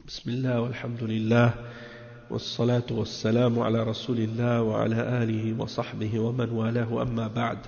بسم الله والحمد لله والصلاة والسلام على رسول الله وعلى آله وصحبه ومن والاه أما بعد.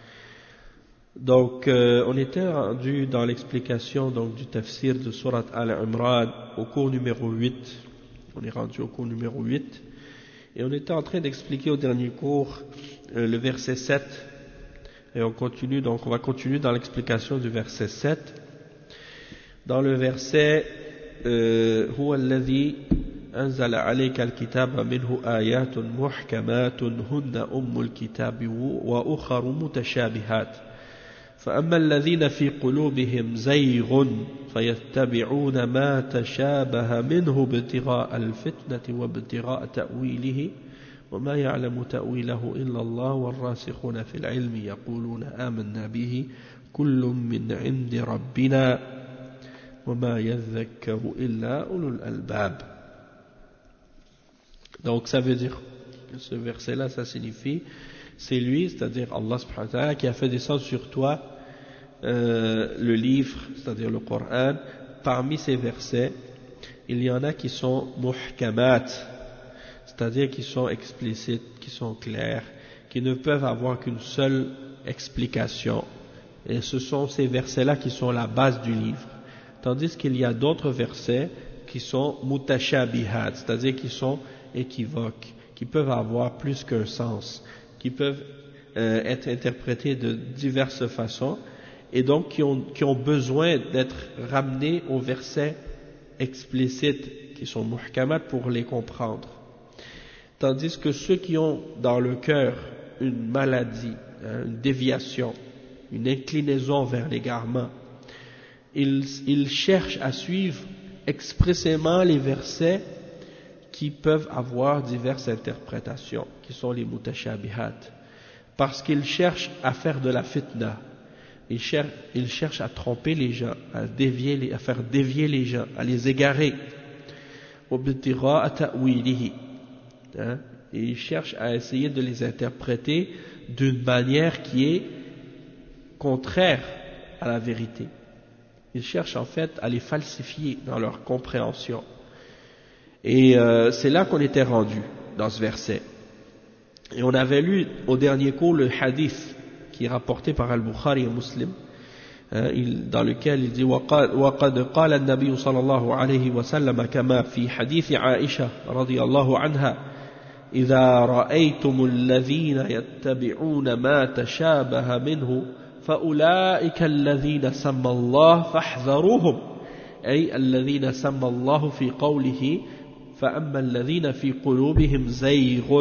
Donc on était rendu dans l'explication donc du tafsir de Surat Al-Imran au cours numéro 8. On est rendu au cours numéro 8 et on était en train d'expliquer au dernier cours le verset 7 et on va continuer dans l'explication du verset 7. Dans le verset هو الذي أنزل عليك الكتاب منه آيات محكمات هن أم الكتاب وأخر متشابهات فأما الذين في قلوبهم زيغ فيتبعون ما تشابه منه ابتغاء الفتنة وابتغاء تأويله وما يعلم تأويله إلا الله والراسخون في العلم يقولون آمنا به كل من عند ربنا وما يذكر إلا أولو الألباب. Donc ça veut dire, ce verset-là, ça signifie, c'est lui, c'est-à-dire Allah subhanahu wa ta'ala, qui a fait descendre sur toi le livre, c'est-à-dire le Coran. Parmi ces versets, il y en a qui sont muhkamat, c'est-à-dire qui sont explicites, qui sont clairs, qui ne peuvent avoir qu'une seule explication. Et ce sont ces versets-là qui sont la base du livre. Tandis qu'il y a d'autres versets qui sont mutashabihat, c'est-à-dire qui sont équivoques, qui peuvent avoir plus qu'un sens, qui peuvent être interprétés de diverses façons, et donc qui ont besoin d'être ramenés aux versets explicites, qui sont muhkamat, pour les comprendre. Tandis que ceux qui ont dans le cœur une maladie, une déviation, une inclinaison vers l'égarement, ils cherchent à suivre expressément les versets qui peuvent avoir diverses interprétations, qui sont les mutashabihat, parce qu'ils cherchent à faire de la fitna, ils cherchent à tromper les gens, à faire dévier les gens, à les égarer, et ils cherchent à essayer de les interpréter d'une manière qui est contraire à la vérité. Ils cherchent en fait à les falsifier dans leur compréhension. Et c'est là qu'on était rendu dans ce verset. Et on avait lu au dernier cours le hadith qui est rapporté par Al-Bukhari et Muslim, dans lequel il dit وَقَدْ قَالَ النَّبِيُّ صَلَى اللَّهُ عَلَيْهِ وَسَلَّمَ كَمَا فِي حديث عائشة رضي الله عنها إذا رأيتم الذين يتبعون ما تشابه منه فأولئك الذين سمى الله فاحذروهم أي الذين سمى الله في قوله فأما الذين في قلوبهم زيغ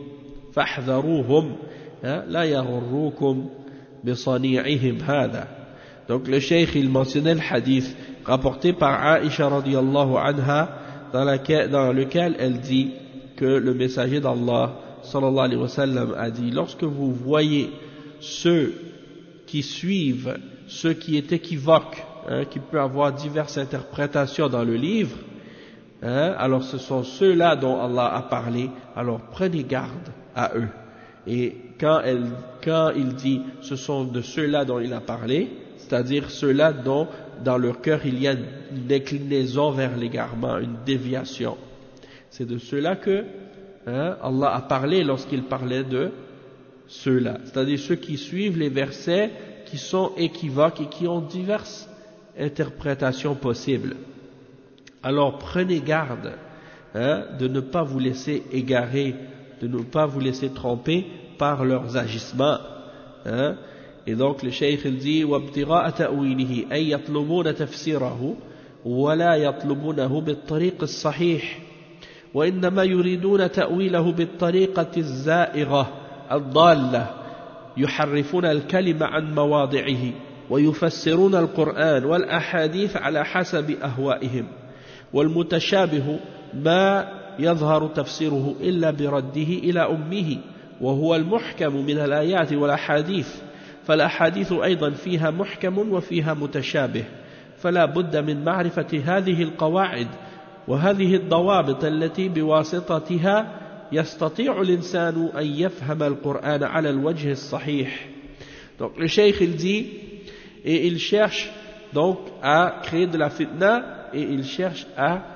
فاحذروهم لا يغركم بصنيعهم هذا. Donc le cheikh il mentionnait le hadith rapporté par Aïcha radiyallahu anha dans lequel elle dit que le messager d'Allah sallallahu alayhi wa sallam a dit: lorsque vous voyez ceux qui suivent, ceux qui est équivoque, qui peut avoir diverses interprétations dans le livre, alors ce sont ceux-là dont Allah a parlé, alors prenez garde à eux. Et quand il dit ce sont de ceux-là dont il a parlé, c'est-à-dire ceux-là dont dans leur cœur il y a une déclinaison vers l'égarement, une déviation, c'est de ceux-là que Allah a parlé lorsqu'il parlait de ceux-là, c'est-à-dire ceux qui suivent les versets qui sont équivoques et qui ont diverses interprétations possibles. Alors prenez garde de ne pas vous laisser égarer, de ne pas vous laisser tromper par leurs agissements. Et donc le cheikh il dit وابتغاء تأويله أي يطلبون تفسيره ولا يطلبونه بالطريق الصحيح وإنما يريدون تأويله بالطريقة الزائغة الضالة يحرفون الكلمة عن مواضعه ويفسرون القرآن والأحاديث على حسب أهوائهم والمتشابه ما يظهر تفسيره إلا برده إلى أمه وهو المحكم من الآيات والأحاديث فالأحاديث أيضا فيها محكم وفيها متشابه فلا بد من معرفة هذه القواعد وهذه الضوابط التي بواسطتها يستطيع الإنسان أن يفهم القرآن على الوجه الصحيح. Donc le cheikh il dit, et il cherche donc à créer de la fitna et il cherche à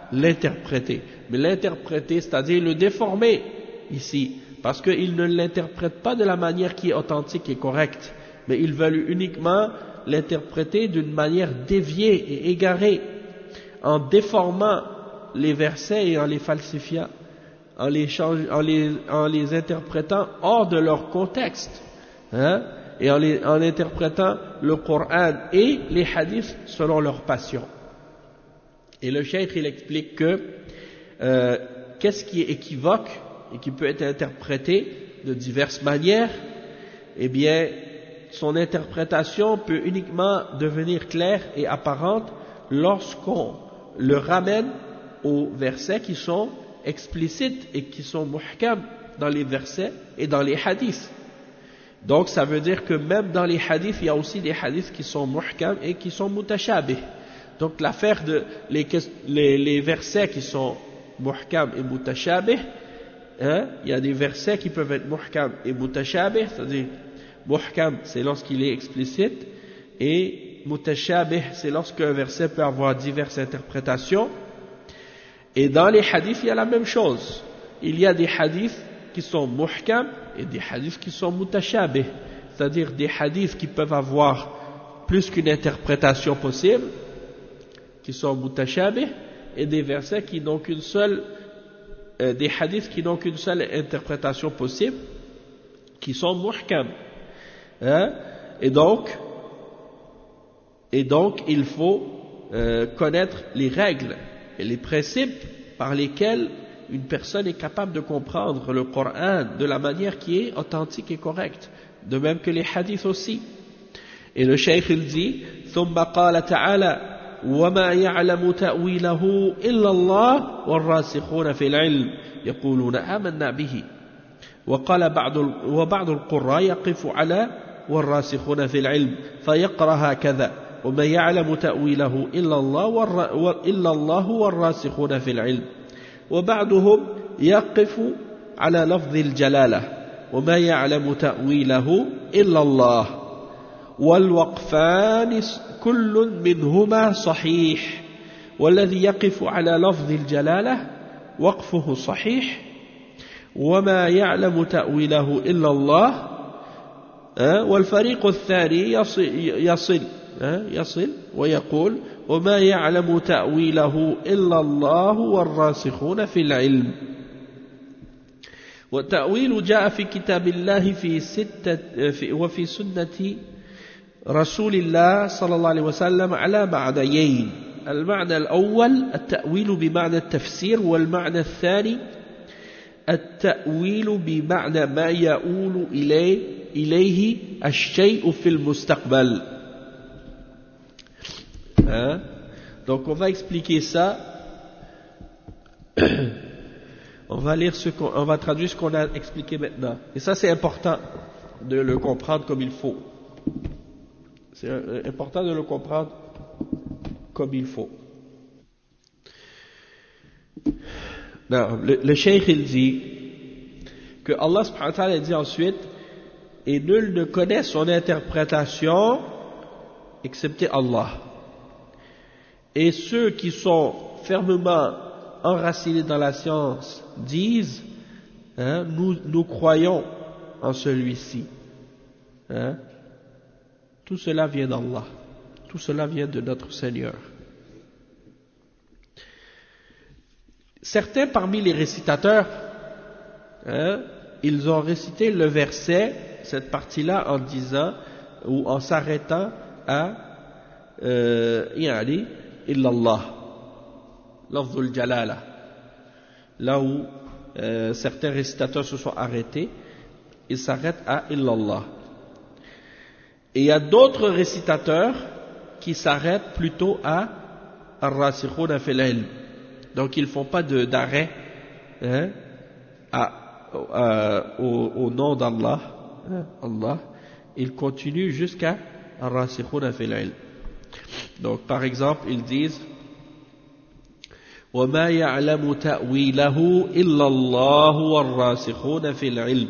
l'interpréter. Mais l'interpréter, c'est-à-dire le déformer ici, parce qu'ils ne l'interprètent pas de la manière qui est authentique et correcte, mais ils veulent uniquement l'interpréter d'une manière déviée et égarée, en déformant les versets et en les falsifiant, en les interprétant hors de leur contexte, hein, et en interprétant le Coran et les hadiths selon leur passion. Et le cheikh il explique que qu'est-ce qui est équivoque et qui peut être interprété de diverses manières, eh bien son interprétation peut uniquement devenir claire et apparente lorsqu'on le ramène aux versets qui sont explicites et qui sont muhkam dans les versets et dans les hadiths. Donc ça veut dire que même dans les hadiths, il y a aussi des hadiths qui sont muhkam et qui sont mutashabih. Donc l'affaire de les versets qui sont muhkam et mutashabih, hein, il y a des versets qui peuvent être muhkam et mutashabih, c'est-à-dire muhkam c'est lorsqu'il est explicite et mutashabih c'est lorsqu'un verset peut avoir diverses interprétations. Et dans les hadiths il y a la même chose, il y a des hadiths qui sont muhkam et des hadiths qui sont mutashabih, c'est-à-dire des hadiths qui peuvent avoir plus qu'une interprétation possible, qui sont mutashabih, et des versets qui n'ont qu'une seule, des hadiths qui n'ont qu'une seule interprétation possible, qui sont muhkam. Hein? Et donc il faut connaître les règles et les principes par lesquels une personne est capable de comprendre le Coran de la manière qui est authentique et correcte, de même que les hadiths aussi. Et le cheikh il dit ثم قال تعالى وما يعلم تأويله إلا الله والراسخون في العلم يقولون آمنا به وقال وبعض القراء يقف على والراسخون في العلم فيقرأ هكذا وما يعلم تأويله إلا الله والراسخون في العلم وبعضهم يقف على لفظ الجلالة وما يعلم تأويله إلا الله والوقفان كل منهما صحيح والذي يقف على لفظ الجلالة وقفه صحيح وما يعلم تأويله إلا الله والفريق الثاني يصل ويقول وما يعلم تأويله إلا الله والراسخون في العلم والتأويل جاء في كتاب الله وفي سنة رسول الله صلى الله عليه وسلم على معنيين المعنى الأول التأويل بمعنى التفسير والمعنى الثاني التأويل بمعنى ما يؤول إليه الشيء في المستقبل. Hein? Donc on va expliquer ça. On va traduire ce qu'on a expliqué maintenant. Et ça c'est important de le comprendre comme il faut. C'est important de le comprendre comme il faut. Non, le cheikh il dit que Allah subhanahu wa ta'ala dit ensuite et nul ne connaît son interprétation excepté Allah. Et ceux qui sont fermement enracinés dans la science disent hein, nous croyons en celui-ci. Hein? Tout cela vient d'Allah. Tout cela vient de notre Seigneur. Certains parmi les récitateurs, hein, ils ont récité le verset, cette partie-là, en disant ou en s'arrêtant à Yani illallah, lafzul jalala. Là où certains récitateurs se sont arrêtés, ils s'arrêtent à illallah. Et il y a d'autres récitateurs qui s'arrêtent plutôt à ar-rasikhuna fil ilm. Donc ils ne font pas d'arrêt hein, au nom d'Allah. Hein, Allah. Ils continuent jusqu'à ar-rasikhuna fil ilm. Donc par exemple ils disent وَمَا يَعْلَمُ تَأْوِيلَهُ إِلَّا اللَّهُ وَالرَّاسِخُونَ فِي الْعِلْمِ.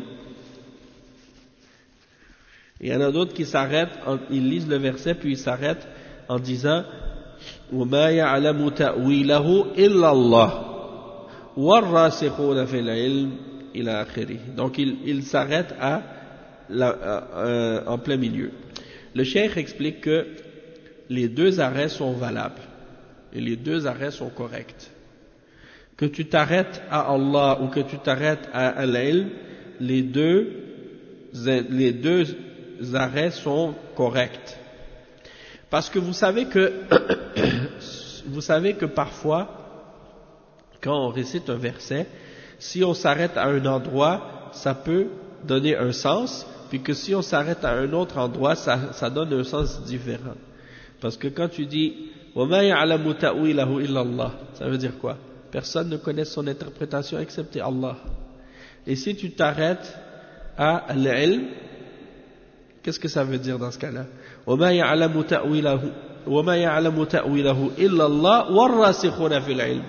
Il y en a d'autres qui s'arrêtent, ils lisent le verset puis ils s'arrêtent en disant وَمَا يَعْلَمُ تَأْوِيلَهُ إِلَّا اللَّهُ وَالرَّاسِخُونَ فِي الْعِلْمِ إِلَى آخِرِهِ. Donc il s'arrête en plein milieu. Le cheikh explique que les deux arrêts sont valables et les deux arrêts sont corrects. Que tu t'arrêtes à Allah ou que tu t'arrêtes à Al-Ilm, les deux arrêts sont corrects. Parce que vous savez que parfois, quand on récite un verset, si on s'arrête à un endroit, ça peut donner un sens, puis que si on s'arrête à un autre endroit, ça donne un sens différent. Parce que quand tu dis « وَمَا يَعْلَمُ تَأْوِيلَهُ إِلَّا اللَّهُ » ça veut dire quoi? Personne ne connaît son interprétation excepté Allah. Et si tu t'arrêtes à al-ilm, qu'est-ce que ça veut dire dans ce cas-là? وَمَا يَعْلَمُ تَأْوِيلَهُ إِلَّا اللَّهُ وَالرَّاسِخُونَ فِي الْعِلْمِ.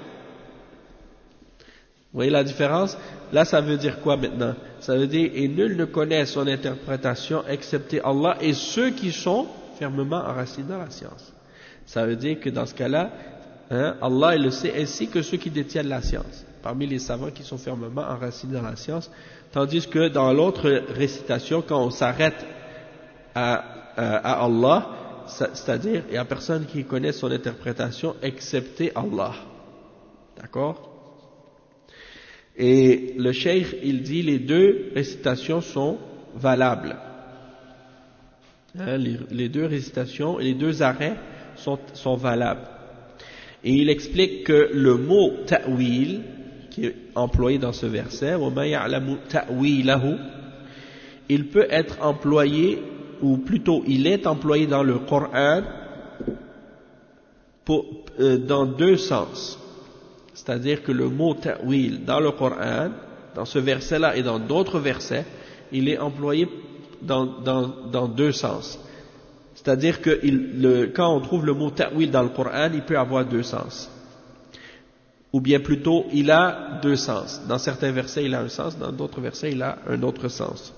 Vous voyez la différence? Là, ça veut dire quoi maintenant? Ça veut dire, et nul ne connaît son interprétation excepté Allah et ceux qui sont fermement enracinés dans la science. Ça veut dire que dans ce cas-là, Allah il le sait ainsi que ceux qui détiennent la science, parmi les savants qui sont fermement enracinés dans la science, tandis que dans l'autre récitation, quand on s'arrête à Allah, c'est-à-dire il n'y a personne qui connaît son interprétation excepté Allah. D'accord? Et le cheikh, il dit les deux récitations sont valables. Les deux récitations et les deux arrêts sont valables. Et il explique que le mot ta'wil, qui est employé dans ce verset, وَمَا يَعْلَمُ تَأْوِيلَهُ, il peut être employé, ou plutôt il est employé dans le Coran dans deux sens. C'est-à-dire que le mot ta'wil dans le Coran, dans ce verset-là et dans d'autres versets, il est employé dans deux sens. C'est-à-dire que quand on trouve le mot ta'wil dans le Coran, il peut avoir deux sens. Ou bien plutôt, il a deux sens. Dans certains versets, il a un sens, dans d'autres versets, il a un autre sens.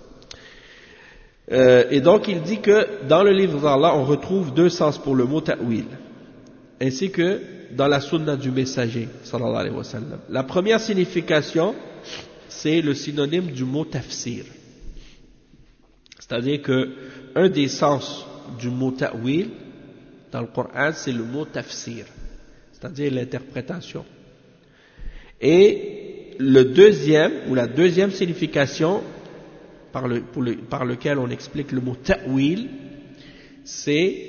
Et donc, il dit que dans le livre d'Allah, on retrouve deux sens pour le mot ta'wil, ainsi que dans la sunna du messager, sallallahu alayhi wa sallam. La première signification, c'est le synonyme du mot tafsir. C'est-à-dire que un des sens du mot ta'wil dans le Coran, c'est le mot tafsir, c'est-à-dire l'interprétation. Et le deuxième, ou la deuxième signification par lequel on explique le mot ta'wil, c'est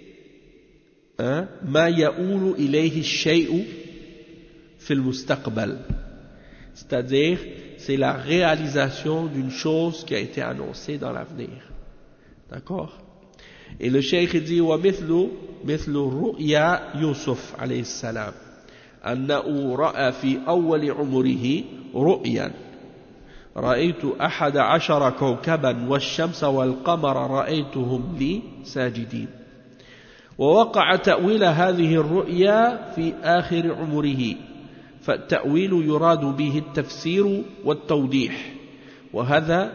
ma ya'ulu ilayhi shay'u fil mustaqbal, c'est-à-dire c'est la réalisation d'une chose qui a été annoncée dans l'avenir. D'accord? Et le cheikh dit wa mithlu ru'ya Yusuf alayhi salam annahu ra'a fi awwal umrihi ru'yan ra'aytu 11 kawkaban wash-shamsa wal-qamara ra'aytuhum li sajidin. ووقع تأويل هذه الرؤيا في آخر عمره فالتأويل يراد به التفسير والتوضيح وهذا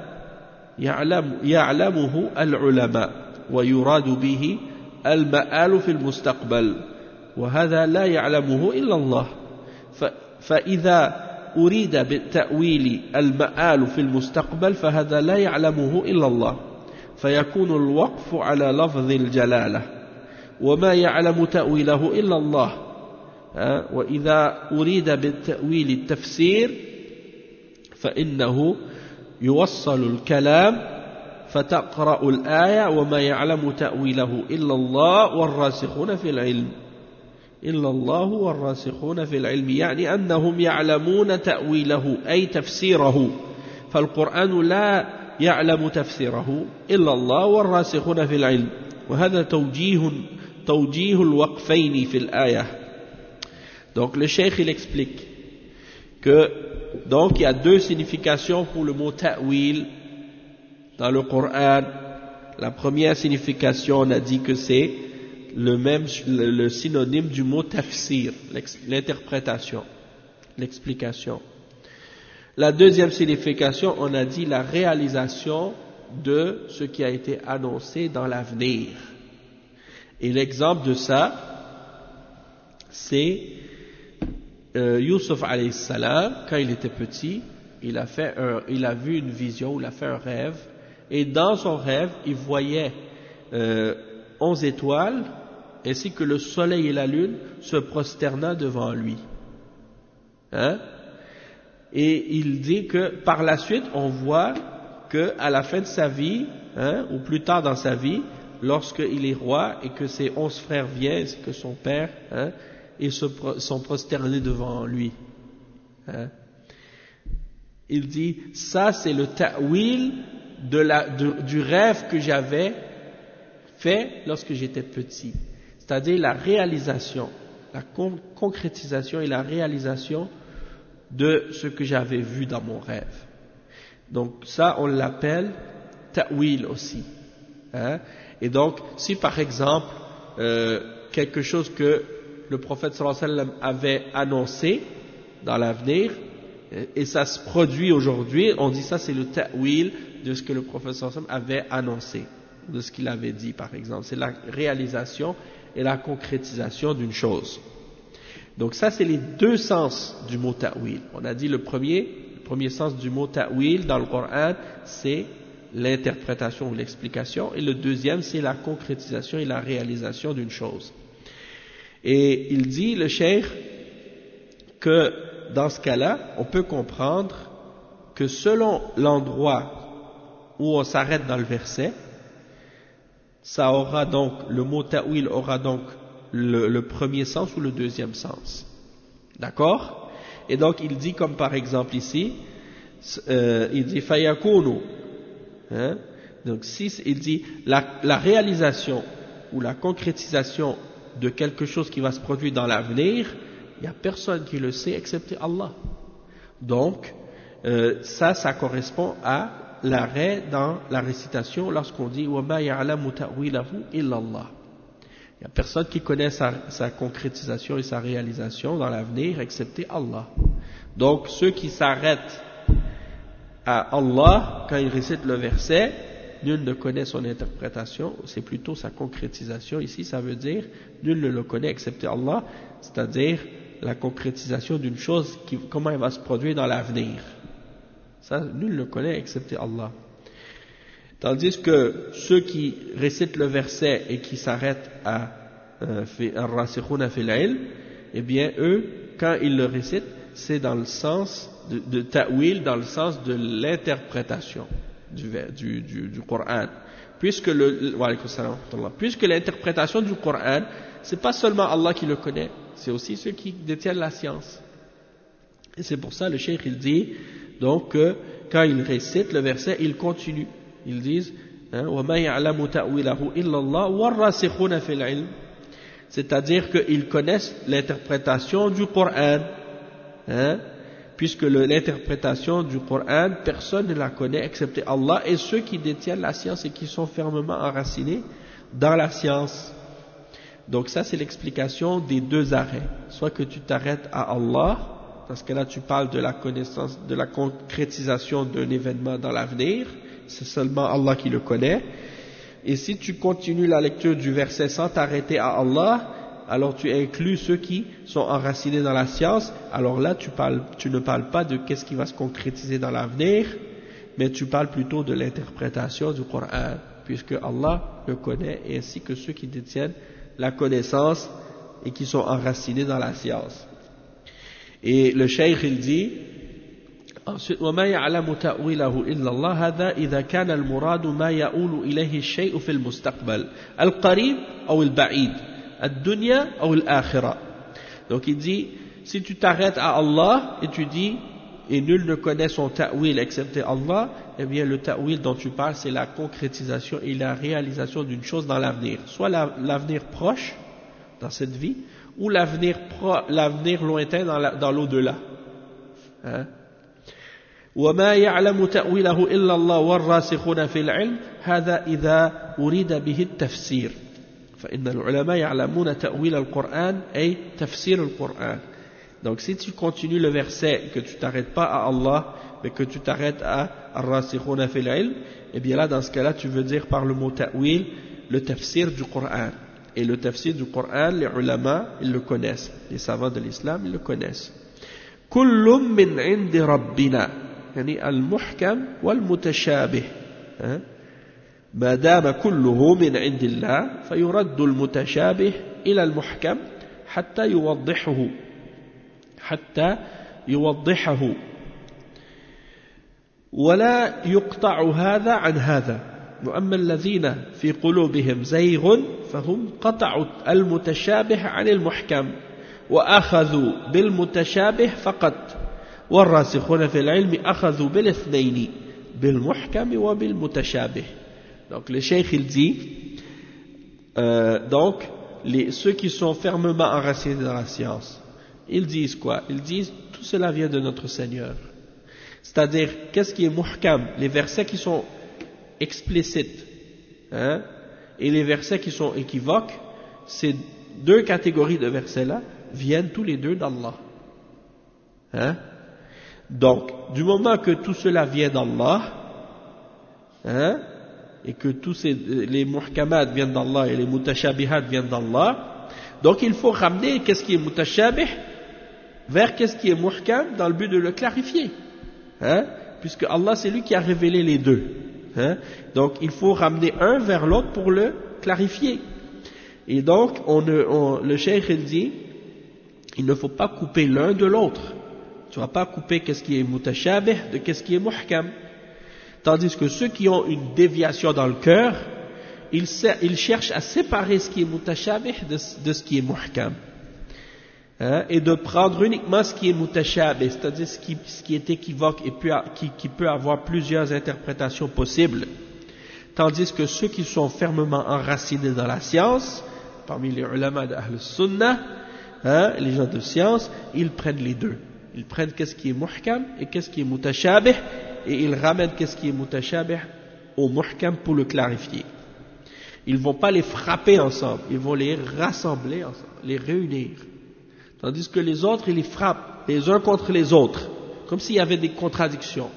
يعلمه العلماء ويراد به المآل في المستقبل وهذا لا يعلمه إلا الله فإذا أريد بالتأويل المآل في المستقبل فهذا لا يعلمه إلا الله فيكون الوقف على لفظ الجلالة وما يعلم تأويله إلا الله وإذا أريد بالتأويل التفسير فإنه يوصل الكلام فتقرأ الآية وما يعلم تأويله إلا الله والراسخون في العلم إلا الله والراسخون في العلم يعني أنهم يعلمون تأويله أي تفسيره فالقرآن لا يعلم تفسيره إلا الله والراسخون في العلم وهذا توجيه الوقفين في الآية. Donc le cheikh il explique que donc il y a deux significations pour le mot ta'wil dans le Coran. La première signification, on a dit que c'est le synonyme du mot tafsir, l'interprétation, l'explication. La deuxième signification, on a dit la réalisation de ce qui a été annoncé dans l'avenir. Et l'exemple de ça, c'est Youssouf alayhi salam, quand il était petit, il a vu une vision, il a fait un rêve, et dans son rêve, il voyait 11 étoiles, ainsi que le soleil et la lune se prosternant devant lui. Hein? Et il dit que par la suite, on voit que à la fin de sa vie, ou plus tard dans sa vie, lorsqu'il est roi et que ses 11 frères viennent, ainsi que son père, ils sont prosternés devant lui. Il dit, ça c'est le ta'wil du rêve que j'avais fait lorsque j'étais petit. C'est-à-dire la réalisation, la concrétisation et la réalisation de ce que j'avais vu dans mon rêve. Donc ça, on l'appelle ta'wil aussi. Et donc, si par exemple, quelque chose que le prophète sallallahu alayhi wa sallam avait annoncé dans l'avenir, et ça se produit aujourd'hui, on dit ça c'est le ta'wil de ce que le prophète sallallahu alayhi wa sallam avait annoncé, de ce qu'il avait dit par exemple. C'est la réalisation et la concrétisation d'une chose. Donc ça c'est les deux sens du mot ta'wil. On a dit le premier sens du mot ta'wil dans le Coran, c'est l'interprétation ou l'explication, et le deuxième c'est la concrétisation et la réalisation d'une chose. Et il dit, le cheikh, que dans ce cas-là, on peut comprendre que selon l'endroit où on s'arrête dans le verset, ça aura donc, le mot ta'wil aura donc le premier sens ou le deuxième sens. D'accord? Et donc il dit comme par exemple ici, il dit fayakunu. Donc si il dit la réalisation ou la concrétisation de quelque chose qui va se produire dans l'avenir, il n'y a personne qui le sait excepté Allah. Donc ça correspond à l'arrêt dans la récitation lorsqu'on dit وَمَا يَعْلَمُ تَأْوِيلَهُ إِلَّا اللَّهُ. Il n'y a personne qui connaît sa concrétisation et sa réalisation dans l'avenir excepté Allah. Donc ceux qui s'arrêtent à Allah quand ils récitent le verset, nul ne connaît son interprétation, c'est plutôt sa concrétisation. Ici ça veut dire nul ne le connaît excepté Allah, c'est-à-dire la concrétisation d'une chose, comment elle va se produire dans l'avenir. Ça, nul ne le connaît excepté Allah. Tandis que ceux qui récitent le verset et qui s'arrêtent à ar-rasikhuna fil ilm, eh bien eux, quand ils le récitent, c'est dans le sens de ta'wil, dans le sens de l'interprétation du Coran. Puisque l'interprétation du Coran, c'est pas seulement Allah qui le connaît, c'est aussi ceux qui détiennent la science. Et c'est pour ça le cheikh il dit donc que quand ils récitent le verset, ils continuent. Ils disent وَمَا يَعْلَمُ تَأْوِيلَهُ إِلَّا اللَّهُ وَالرَّاسِخُونَ فِي الْعِلْمِ, c'est-à-dire qu'ils connaissent l'interprétation du Coran, puisque l'interprétation du Coran, personne ne la connaît excepté Allah et ceux qui détiennent la science et qui sont fermement enracinés dans la science. Donc ça c'est l'explication des deux arrêts. Soit que tu t'arrêtes à Allah, parce que là tu parles de la connaissance, de la concrétisation d'un événement dans l'avenir, c'est seulement Allah qui le connaît. Et si tu continues la lecture du verset sans t'arrêter à Allah, alors tu inclus ceux qui sont enracinés dans la science. Alors là tu ne parles pas de qu'est-ce qui va se concrétiser dans l'avenir, mais tu parles plutôt de l'interprétation du Coran, puisque Allah le connaît, et ainsi que ceux qui détiennent la connaissance et qui sont enracinés dans la science. Et le cheikh il dit ensuite وَمَا يَعْلَمُ تَأْوِيلَهُ إِلَّا اللَّهُ هَذَا إِذَا كَانَ الْمُرَادُ مَا يَؤُولُ إِلَيْهِ الشَّيْءُ فِي الْمُسْتَقْبَلِ الْقَرِيبِ أو الْبَعِيدِ الدُّنْيَا أو الْآخِرَةِ. Donc il dit, si tu t'arrêtes à Allah et tu dis et nul ne connaît son ta'wil excepté Allah, eh bien le ta'wil dont tu parles c'est la concrétisation et la réalisation d'une chose dans l'avenir, soit l'avenir proche dans cette vie ou l'avenir lointain dans l'au-delà. وَمَا يَعْلَمُ تَأْوِيلَهُ إِلَّا اللَّهُ وَالرَّاسِخُونَ فِي الْعِلْمِ هَذَا إِذَا أُرِيدَ بِهِ التَّفْسِيرُ فَإِنَّ الْعُلَمَاءَ يَعْلَمُونَ تَأْوِيلَ الْقُرْآنِ أي تفسير القرآن. Donc si tu continues le verset, que tu t'arrêtes pas à Allah, mais que tu t'arrêtes à ar-rasikhuna fil ilm, eh bien là dans ce cas-là tu veux dire par le mot ta'wil le tafsir du Coran. Et le tafsir du Coran, les ulama, ils le connaissent. Les savants de l'islam, ils le connaissent. كل من عند ربنا يعني المحكم والمتشابه ما دام كله من عند الله فيرد المتشابه إلى المحكم حتى يوضحه ولا يقطع هذا عن هذا وأما الذين في قلوبهم زيغ فهم قطعوا المتشابه عن المحكم وأخذوا بالمتشابه فقط والراسخون في العلم أخذوا بالاثنين بالمحكم وبالمتشابه. Donc le cheikh il dit donc ceux qui sont fermement enracinés dans la science, ils disent quoi? Ils disent tout cela vient de notre Seigneur. C'est-à-dire, qu'est-ce qui est muhkam? Les versets qui sont explicites et les versets qui sont équivoques, ces deux catégories de versets-là viennent tous les deux d'Allah. Donc, du moment que tout cela vient d'Allah, et que tous les muhkamat viennent d'Allah et les mutashabihat viennent d'Allah, donc il faut ramener qu'est-ce qui est mutashabih vers qu'est-ce qui est muhkam dans le but de le clarifier. Puisque Allah c'est lui qui a révélé les deux. Donc il faut ramener un vers l'autre pour le clarifier. Et donc le cheikh il dit, il ne faut pas couper l'un de l'autre. Tu ne vas pas couper qu'est-ce qui est mutashabih de qu'est-ce qui est muhkam. Tandis que ceux qui ont une déviation dans le cœur, ils cherchent à séparer ce qui est mutashabih de ce qui est muhkam. Et de prendre uniquement ce qui est mutashabih, c'est-à-dire ce qui est équivoque et qui peut avoir plusieurs interprétations possibles. Tandis que ceux qui sont fermement enracinés dans la science, parmi les ulama d'Ahl Sunnah, les gens de science, ils prennent les deux. Ils prennent qu'est-ce qui est muhkam et qu'est-ce qui est mutashabih, et ils ramènent qu'est-ce qui est mutashabih au muhkam pour le clarifier. Ils ne vont pas les frapper ensemble, ils vont les rassembler ensemble, les réunir. Tandis que les autres, ils les frappent les uns contre les autres, comme s'il y avait des contradictions.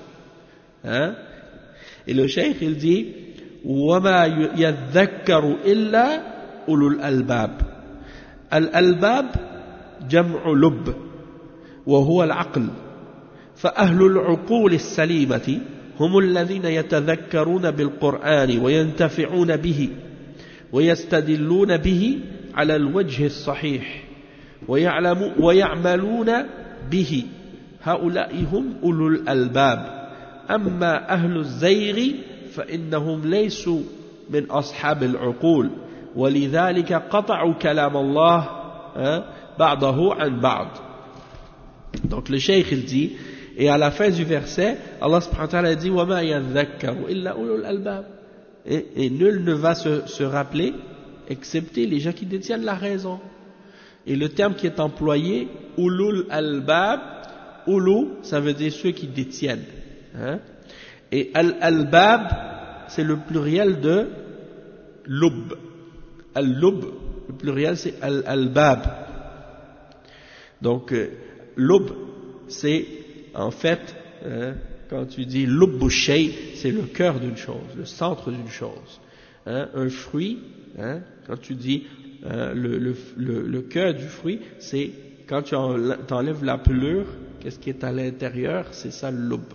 Et le cheikh, il dit وَمَا يَذَّكَّرُ إِلَّا أُولُو الْأَلْبَابِ الْأَلْبَابِ جمع لب وهو العقل فأهل العقول السليمة هم الذين يتذكرون بالقرآن وينتفعون به ويستدلون به على الوجه الصحيح ويعملون به هؤلاء هم أولو الألباب أما أهل الزيغ فإنهم ليسوا من أصحاب العقول ولذلك قطعوا كلام الله بعضه عن بعض. Donc le cheikh il dit, et à la fin du verset, Allah subhanahu wa ta'ala dit وَمَا يَذَّكَّرُ إِلَّا أُولُو الْأَلْبَابِ, et nul ne va se rappeler excepté les gens qui détiennent la raison. Et le terme qui est employé, ulul albab, ulu, ça veut dire ceux qui détiennent. Et al-albab, c'est le pluriel de lub. Al-lub, le pluriel c'est al-albab. Donc, lub, c'est en fait, quand tu dis lubbu shay, c'est le cœur d'une chose, le centre d'une chose. Un fruit, quand tu dis le cœur du fruit, c'est quand tu enlèves la pelure, qu'est-ce qui est à l'intérieur, c'est ça le lub.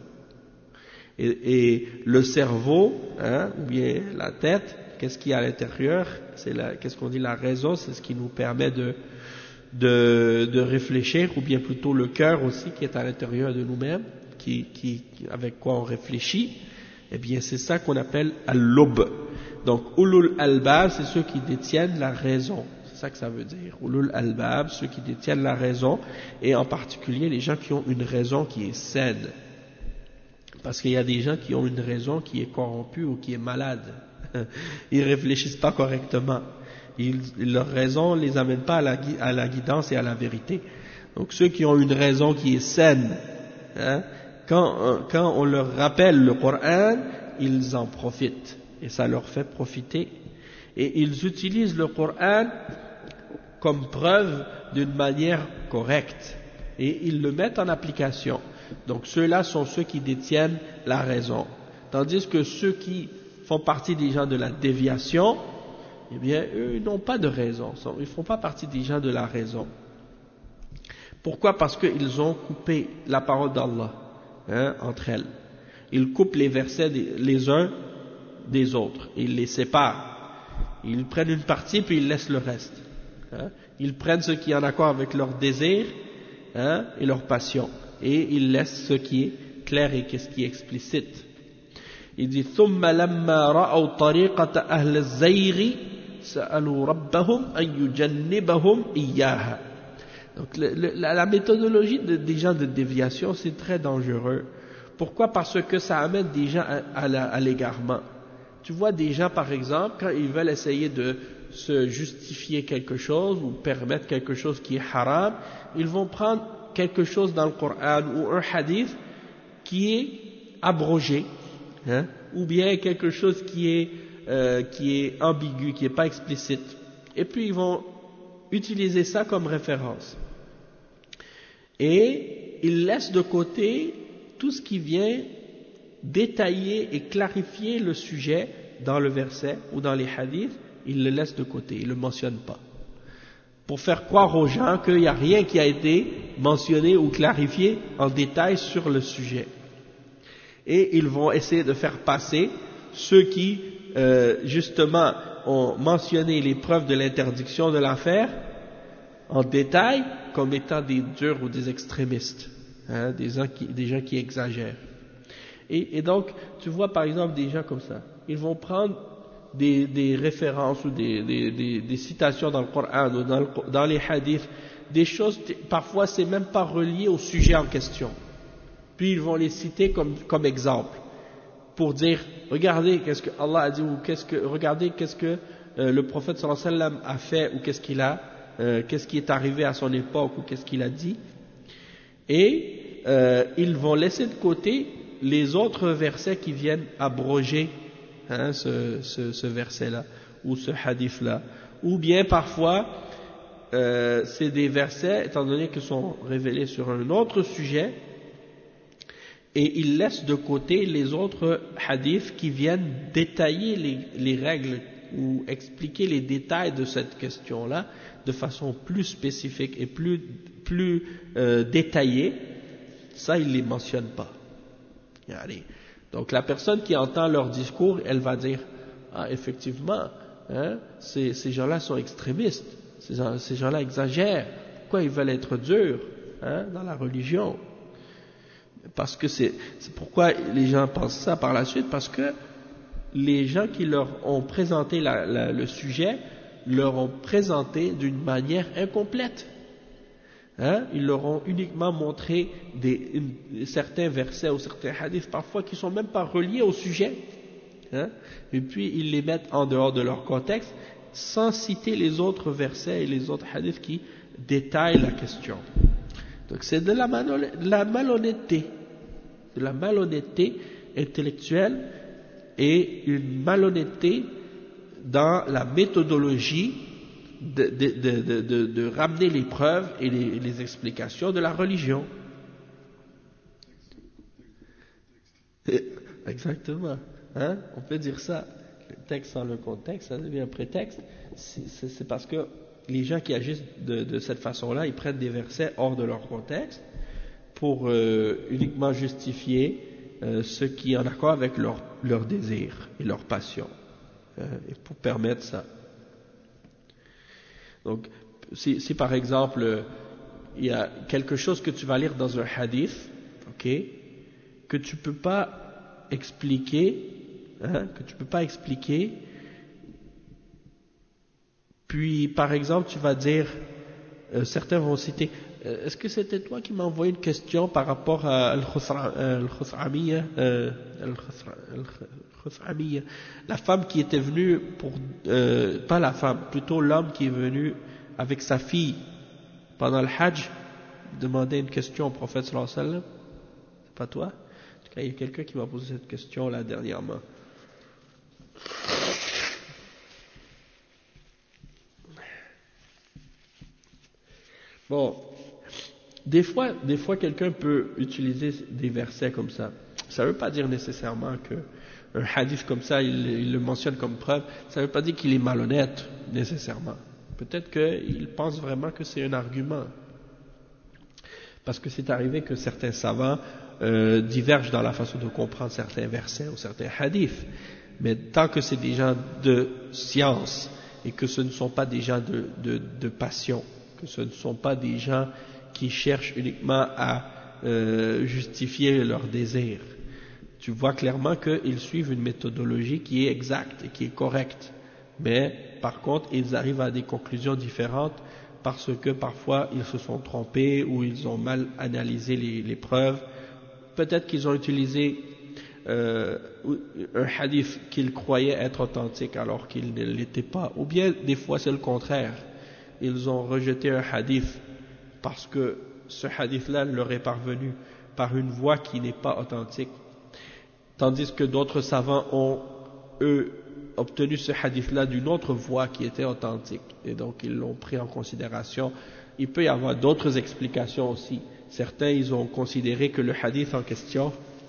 Et le cerveau, ou bien la tête, qu'est-ce qui est à l'intérieur, qu'est-ce qu'on dit la raison, c'est ce qui nous permet de réfléchir, ou bien plutôt le cœur aussi qui est à l'intérieur de nous-mêmes, avec quoi on réfléchit. Eh bien c'est ça qu'on appelle al-lub. Donc, ulul albab, c'est ceux qui détiennent la raison. C'est ça que ça veut dire. Ulul albab, ceux qui détiennent la raison, et en particulier les gens qui ont une raison qui est saine. Parce qu'il y a des gens qui ont une raison qui est corrompue ou qui est malade. Ils réfléchissent pas correctement. Leur raison les amène pas à la guidance et à la vérité. Donc, ceux qui ont une raison qui est saine, quand on leur rappelle le Coran, ils en profitent. Et ça leur fait profiter. Et ils utilisent le Coran comme preuve d'une manière correcte. Et ils le mettent en application. Donc ceux-là sont ceux qui détiennent la raison. Tandis que ceux qui font partie des gens de la déviation, eh bien, eux, ils n'ont pas de raison. Ils ne font pas partie des gens de la raison. Pourquoi? Parce qu'ils ont coupé la parole d'Allah entre elles. Ils coupent les versets les uns des autres. Ils les séparent. Ils prennent une partie puis ils laissent le reste. Ils prennent ce qui est en accord avec leur désir et leur passion. Et ils laissent ce qui est clair et ce qui est explicite. Il dit ثم لما رأوا طريقة أهل الزيغ سألوا ربهم أن يجنبهم إياها. Donc la méthodologie des gens de déviation, c'est très dangereux. Pourquoi? Parce que ça amène des gens à l'égarement. Tu vois des gens, par exemple, quand ils veulent essayer de se justifier quelque chose ou permettre quelque chose qui est haram, ils vont prendre quelque chose dans le Coran ou un hadith qui est abrogé, ou bien quelque chose qui est ambigu, qui n'est pas explicite. Et puis ils vont utiliser ça comme référence. Et ils laissent de côté tout ce qui vient détailler et clarifier le sujet dans le verset ou dans les hadiths, ils le laissent de côté, ils ne le mentionnent pas. Pour faire croire aux gens qu'il n'y a rien qui a été mentionné ou clarifié en détail sur le sujet. Et ils vont essayer de faire passer ceux qui, justement, ont mentionné les preuves de l'interdiction de l'affaire en détail comme étant des durs ou des extrémistes, des gens qui exagèrent. Et donc, tu vois par exemple des gens comme ça, ils vont prendre des références ou des citations dans le Coran ou dans les hadiths, des choses, parfois c'est même pas relié au sujet en question. Puis ils vont les citer comme exemple, pour dire, regardez qu'est-ce que Allah a dit, ou regardez qu'est-ce que le prophète sallallahu alayhi wa sallam a fait, ou qu'est-ce qui est arrivé à son époque, ou qu'est-ce qu'il a dit. Et ils vont laisser de côté les autres versets qui viennent abroger ce verset-là, ou ce hadith-là. Ou bien parfois, c'est des versets, étant donné qu'ils sont révélés sur un autre sujet, et ils laissent de côté les autres hadiths qui viennent détailler les règles ou expliquer les détails de cette question-là de façon plus spécifique et plus détaillée. Ça, ils ne les mentionnent pas. Donc la personne qui entend leur discours, elle va dire, ah effectivement, ces gens-là sont extrémistes, ces gens-là exagèrent, pourquoi ils veulent être durs dans la religion? Parce que c'est pourquoi les gens pensent ça par la suite, parce que les gens qui leur ont présenté le sujet leur ont présenté d'une manière incomplète. Ils leur ont uniquement montré certains versets ou certains hadiths parfois qui ne sont même pas reliés au sujet. Et puis ils les mettent en dehors de leur contexte sans citer les autres versets et les autres hadiths qui détaillent la question. Donc c'est de la malhonnêteté. De la malhonnêteté intellectuelle et une malhonnêteté dans la méthodologie de ramener les preuves et les explications de la religion. Exactement. On peut dire ça. Le texte sans le contexte, ça devient un prétexte. C'est parce que les gens qui agissent de cette façon-là, ils prennent des versets hors de leur contexte pour uniquement justifier ce qui est en accord avec leur désir et leur passion, et pour permettre ça. Donc, si par exemple, il y a quelque chose que tu vas lire dans un hadith, que tu peux pas expliquer, puis par exemple, tu vas dire, certains vont citer, est-ce que c'était toi qui m'as envoyé une question par rapport à Al-Khus'amiyya, la femme qui était venue pas la femme, plutôt l'homme qui est venu avec sa fille pendant le Hajj, demander une question au prophète sallallahu alayhi wa sallam. C'est pas toi? En tout cas, il y a quelqu'un qui m'a posé cette question là dernièrement. Bon, des fois quelqu'un peut utiliser des versets comme ça. Ça ne veut pas dire nécessairement qu'un hadith comme ça, il le mentionne comme preuve, ça ne veut pas dire qu'il est malhonnête nécessairement. Peut-être qu'il pense vraiment que c'est un argument. Parce que c'est arrivé que certains savants divergent dans la façon de comprendre certains versets ou certains hadiths. Mais tant que c'est des gens de science et que ce ne sont pas des gens de passion, que ce ne sont pas des gens qui cherchent uniquement à justifier leurs désirs, tu vois clairement qu'ils suivent une méthodologie qui est exacte et qui est correcte. Mais par contre, ils arrivent à des conclusions différentes parce que parfois ils se sont trompés ou ils ont mal analysé les preuves. Peut-être qu'ils ont utilisé un hadith qu'ils croyaient être authentique alors qu'il ne l'était pas. Ou bien des fois c'est le contraire. Ils ont rejeté un hadith parce que ce hadith-là leur est parvenu par une voie qui n'est pas authentique. Tandis que d'autres savants ont, eux, obtenu ce hadith-là d'une autre voie qui était authentique. Et donc ils l'ont pris en considération. Il peut y avoir d'autres explications aussi. Certains, ils ont considéré que le hadith en question,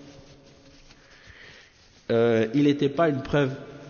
il n'était pas une preuve.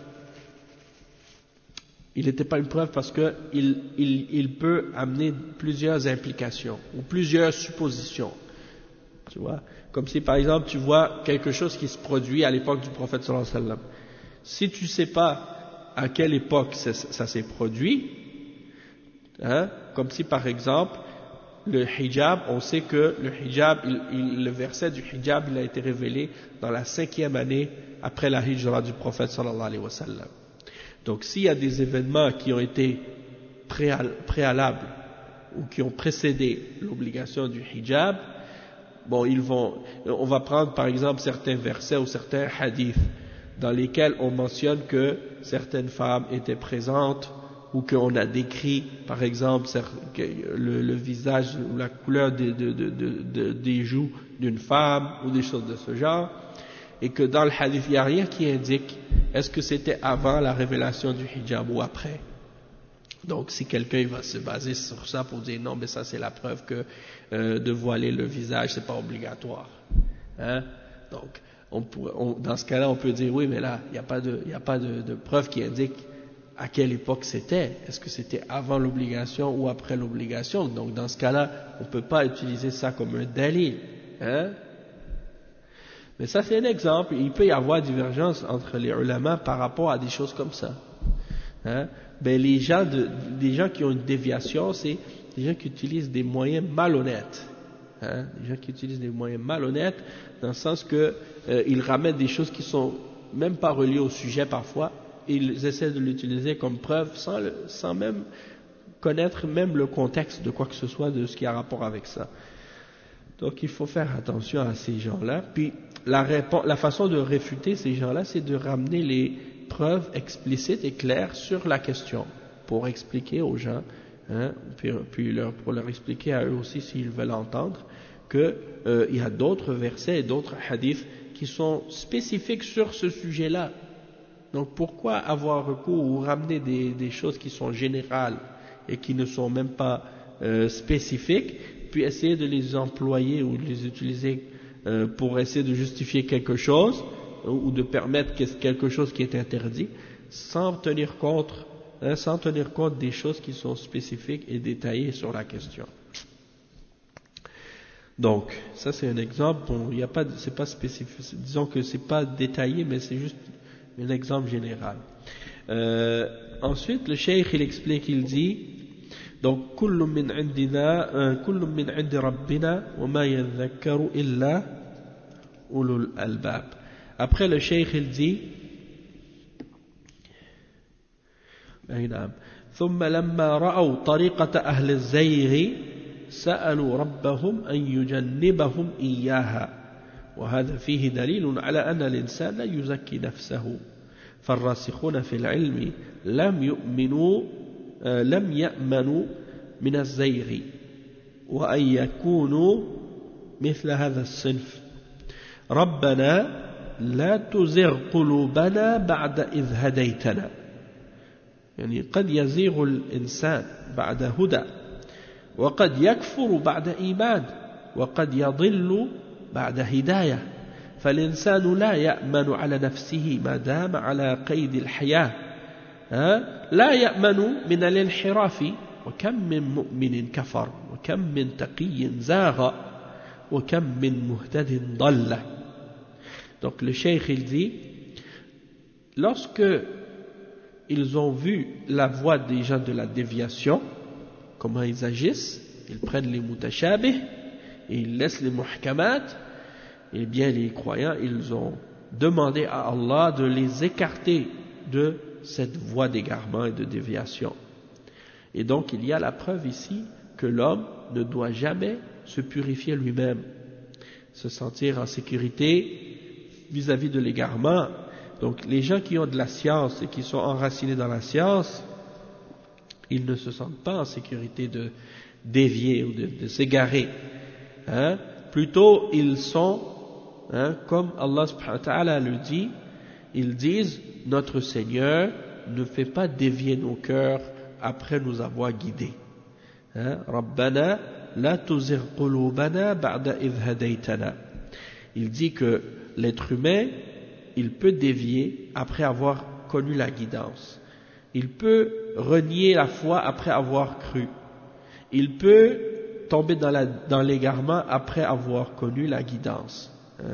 Il n'était pas une preuve parce que il peut amener plusieurs implications ou plusieurs suppositions. Tu vois, comme si par exemple tu vois quelque chose qui se produit à l'époque du prophète sallallahu alayhi wa sallam. Si tu ne sais pas à quelle époque ça s'est produit, hein, comme si par exemple le hijab, on sait que le hijab, le verset du hijab, il a été révélé dans la 5e année après la hijra du prophète sallallahu alayhi wa sallam. Donc s'il y a des événements qui ont été préalables ou qui ont précédé l'obligation du hijab, bon, on va prendre par exemple certains versets ou certains hadiths dans lesquels on mentionne que certaines femmes étaient présentes ou qu'on a décrit par exemple le visage ou la couleur des joues d'une femme ou des choses de ce genre, et que dans le hadith il n'y a rien qui indique est-ce que c'était avant la révélation du hijab ou après. Donc si quelqu'un va se baser sur ça pour dire non mais ça c'est la preuve que de voiler le visage c'est pas obligatoire, hein? Donc dans ce cas-là on peut dire oui mais là il n'y a pas de preuve qui indique à quelle époque c'était, est-ce que c'était avant l'obligation ou après l'obligation. Donc dans ce cas-là on ne peut pas utiliser ça comme un dalil, hein? Mais ça c'est un exemple. Il peut y avoir divergence entre les ulama par rapport à des choses comme ça, hein? Ben des gens qui ont une déviation, c'est des gens qui utilisent des moyens malhonnêtes, hein? Des gens qui utilisent des moyens malhonnêtes dans le sens que ils ramènent des choses qui sont même pas reliées au sujet parfois, ils essaient de l'utiliser comme preuve sans même connaître même le contexte de quoi que ce soit de ce qui a rapport avec ça. Donc il faut faire attention à ces gens-là. Puis la façon de réfuter ces gens-là, c'est de ramener les preuves explicites et claires sur la question pour expliquer aux gens, hein, puis pour leur expliquer à eux aussi s'ils veulent entendre que il y a d'autres versets et d'autres hadiths qui sont spécifiques sur ce sujet-là. Donc pourquoi avoir recours ou ramener des choses qui sont générales et qui ne sont même pas spécifiques, puis essayer de les employer ou de les utiliser pour essayer de justifier quelque chose ou de permettre quelque chose qui est interdit sans tenir compte des choses qui sont spécifiques et détaillées sur la question. Donc ça c'est un exemple. Bon, c'est pas spécifique, disons que c'est pas détaillé mais c'est juste un exemple général. Ensuite le cheikh il explique, il dit donc كل من عندنا كل من عند ربنا وما يذكر إلا أولو الألباب. Après le cheikh il dit ثم لما رأوا طريقة أهل الزيغ سألوا ربهم أن يجنبهم إياها وهذا فيه دليل على أن الإنسان لا يزكي نفسه فالراسخون في العلم لم يأمنوا من الزيغ وأن يكونوا مثل هذا الصنف ربنا لا تزغ قلوبنا بعد إذ هديتنا. يعني قد يزيغ الإنسان بعد هدى وقد يكفر بعد إيمان وقد يضل بعد هداية فالإنسان لا يأمن على نفسه ما دام على قيد الحياة لا يأمن من الانحراف وكم من مؤمن كفر وكم من تقي زاغ وكم من مهتد ضل. Donc le cheikh il dit, lorsque ils ont vu la voie des gens de la déviation, comment ils agissent, ils prennent les mutashabih et ils laissent les muhkamat, et bien les croyants ils ont demandé à Allah de les écarter de cette voie d'égarement et de déviation. Et donc il y a la preuve ici que l'homme ne doit jamais se purifier lui-même, se sentir en sécurité vis-à-vis de l'égarement. Donc les gens qui ont de la science et qui sont enracinés dans la science, ils ne se sentent pas en sécurité de dévier ou de s'égarer. Plutôt ils sont, comme Allah subhanahu wa ta'ala le dit, ils disent, notre Seigneur ne fait pas dévier nos cœurs après nous avoir guidés. Rabbana la tuzigh qulubana ba'da idh hadaytana. Il dit que l'être humain, il peut dévier après avoir connu la guidance. Il peut renier la foi après avoir cru. Il peut tomber dans l'égarement après avoir connu la guidance.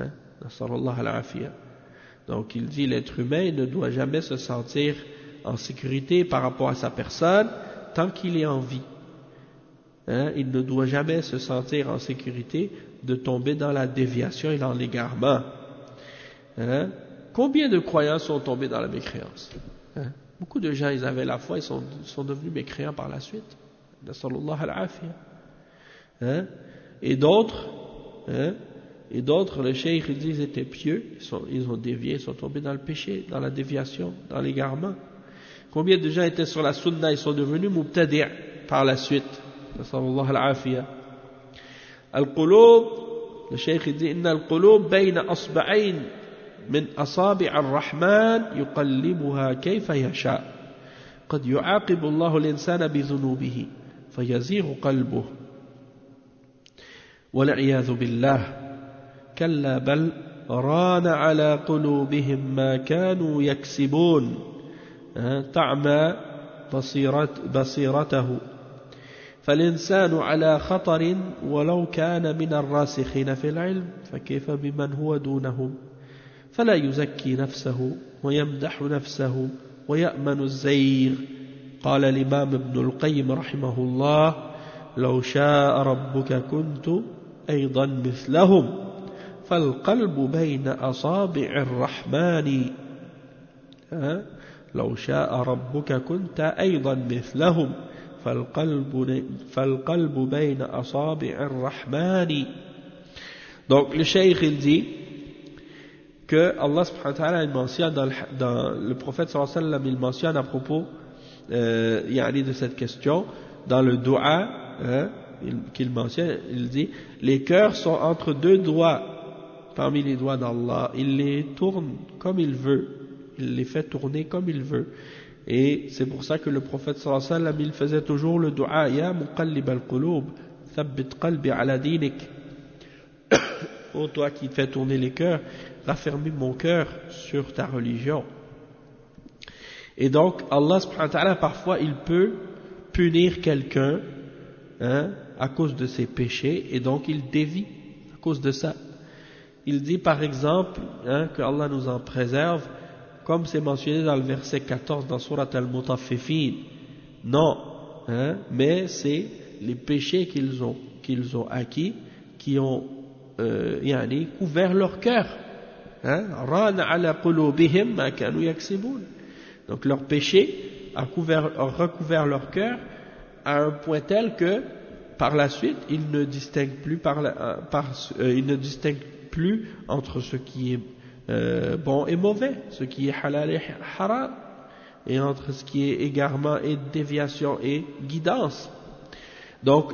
Donc il dit l'être humain ne doit jamais se sentir en sécurité par rapport à sa personne tant qu'il est en vie. Il ne doit jamais se sentir en sécurité de tomber dans la déviation et dans l'égarement. Combien de croyants sont tombés dans la mécréance? Beaucoup de gens, ils avaient la foi, ils sont devenus mécréants par la suite. Et d'autres, le cheikh il dit ils étaient pieux, ils ont dévié, ils sont tombés dans le péché, dans la déviation, dans l'égarement. Combien de gens étaient sur la sunna, ils sont devenus mubtadi' par la suite. Al-qulub, le cheikh il dit inna al-qulub bayna asba'ayn من أصابع الرحمن يقلبها كيف يشاء قد يعاقب الله الإنسان بذنوبه فيزيغ قلبه والعياذ بالله كلا بل ران على قلوبهم ما كانوا يكسبون تعمى بصيرته فالإنسان على خطر ولو كان من الراسخين في العلم فكيف بمن هو دونهم فلا يزكي نفسه ويمدح نفسه ويأمن الزيغ. قال الإمام ابن القيم رحمه الله لو شاء ربك كنت أيضا مثلهم فالقلب بين أصابع الرحمن لو شاء ربك كنت أيضا مثلهم فالقلب بين أصابع الرحمن. Donc le cheikh il dit que Allah subhanahu wa ta'ala il mentionne dans le prophète sallallahu alayhi wa sallam il mentionne à propos de cette question dans le dua qu'il mentionne, il dit les cœurs sont entre deux doigts parmi les doigts d'Allah, il les tourne comme il veut, il les fait tourner comme il veut, et c'est pour ça que le prophète sallallahu alayhi wa sallam il faisait toujours le dua ya muqallib al-qulub thabbit qalbi ala dinik. Ô toi qui fais tourner les cœurs, raffermis mon cœur sur ta religion. Et donc Allah subhanahu wa ta'ala parfois il peut punir quelqu'un à cause de ses péchés, et donc il dévie à cause de ça. Il dit par exemple que Allah nous en préserve, comme c'est mentionné dans le verset 14 dans Surat Al-Mutaffifin. Non, mais c'est les péchés qu'ils ont acquis qui ont couvert leur cœur. Donc leur péché a recouvert leur cœur à un point tel que par la suite ils ne distinguent plus entre ce qui est bon et mauvais, ce qui est halal et haram, et entre ce qui est égarement et déviation et guidance. Donc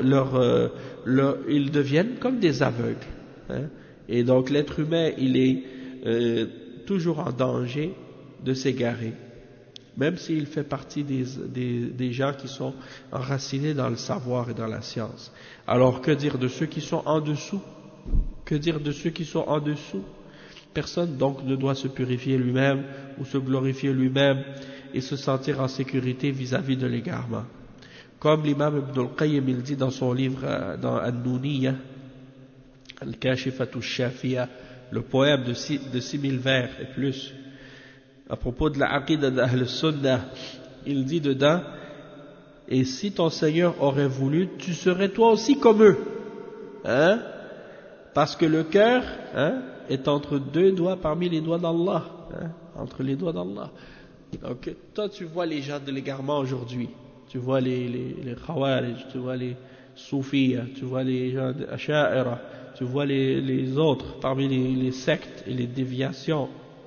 ils deviennent comme des aveugles. Et donc l'être humain il est toujours en danger de s'égarer, même s'il fait partie des gens qui sont enracinés dans le savoir et dans la science. Alors que dire de ceux qui sont en dessous? Que dire de ceux qui sont en dessous? Personne donc ne doit se purifier lui-même ou se glorifier lui-même et se sentir en sécurité vis-à-vis de l'égarement. Comme l'imam Ibn al-Qayyim il dit dans son livre dans An-Nuniyya, Al-Kashifatu Shafiya, le poème de 6000 vers et plus, à propos de la aqidah d'Ahl Sunnah, il dit dedans: et si ton Seigneur aurait voulu, tu serais toi aussi comme eux, hein? Parce que le cœur, hein, est entre deux doigts parmi les doigts d'Allah, hein, entre les doigts d'Allah. Donc toi tu vois les gens de l'égarement aujourd'hui, tu vois les Khawarij, tu vois les Soufis, tu vois les gens de Asha'ira, tu vois les autres parmi les sectes et les déviations,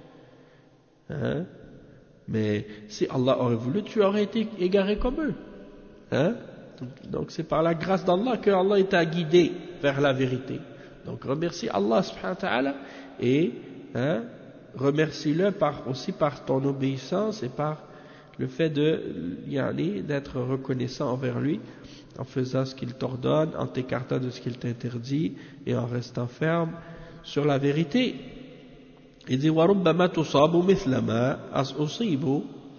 hein? Mais si Allah aurait voulu, tu aurais été égaré comme eux, hein? Donc c'est par la grâce d'Allah que Allah t'a guidé vers la vérité. Donc remercie Allah subhanahu wa ta'ala et, hein, remercie-le aussi par ton obéissance et par le fait d'être reconnaissant envers lui, en faisant ce qu'il t'ordonne, en t'écartant de ce qu'il t'interdit et en restant ferme sur la vérité. Il dit: وَرُبَّمَا تُصَابُ مِثْلَ مَا أُصِيبُوا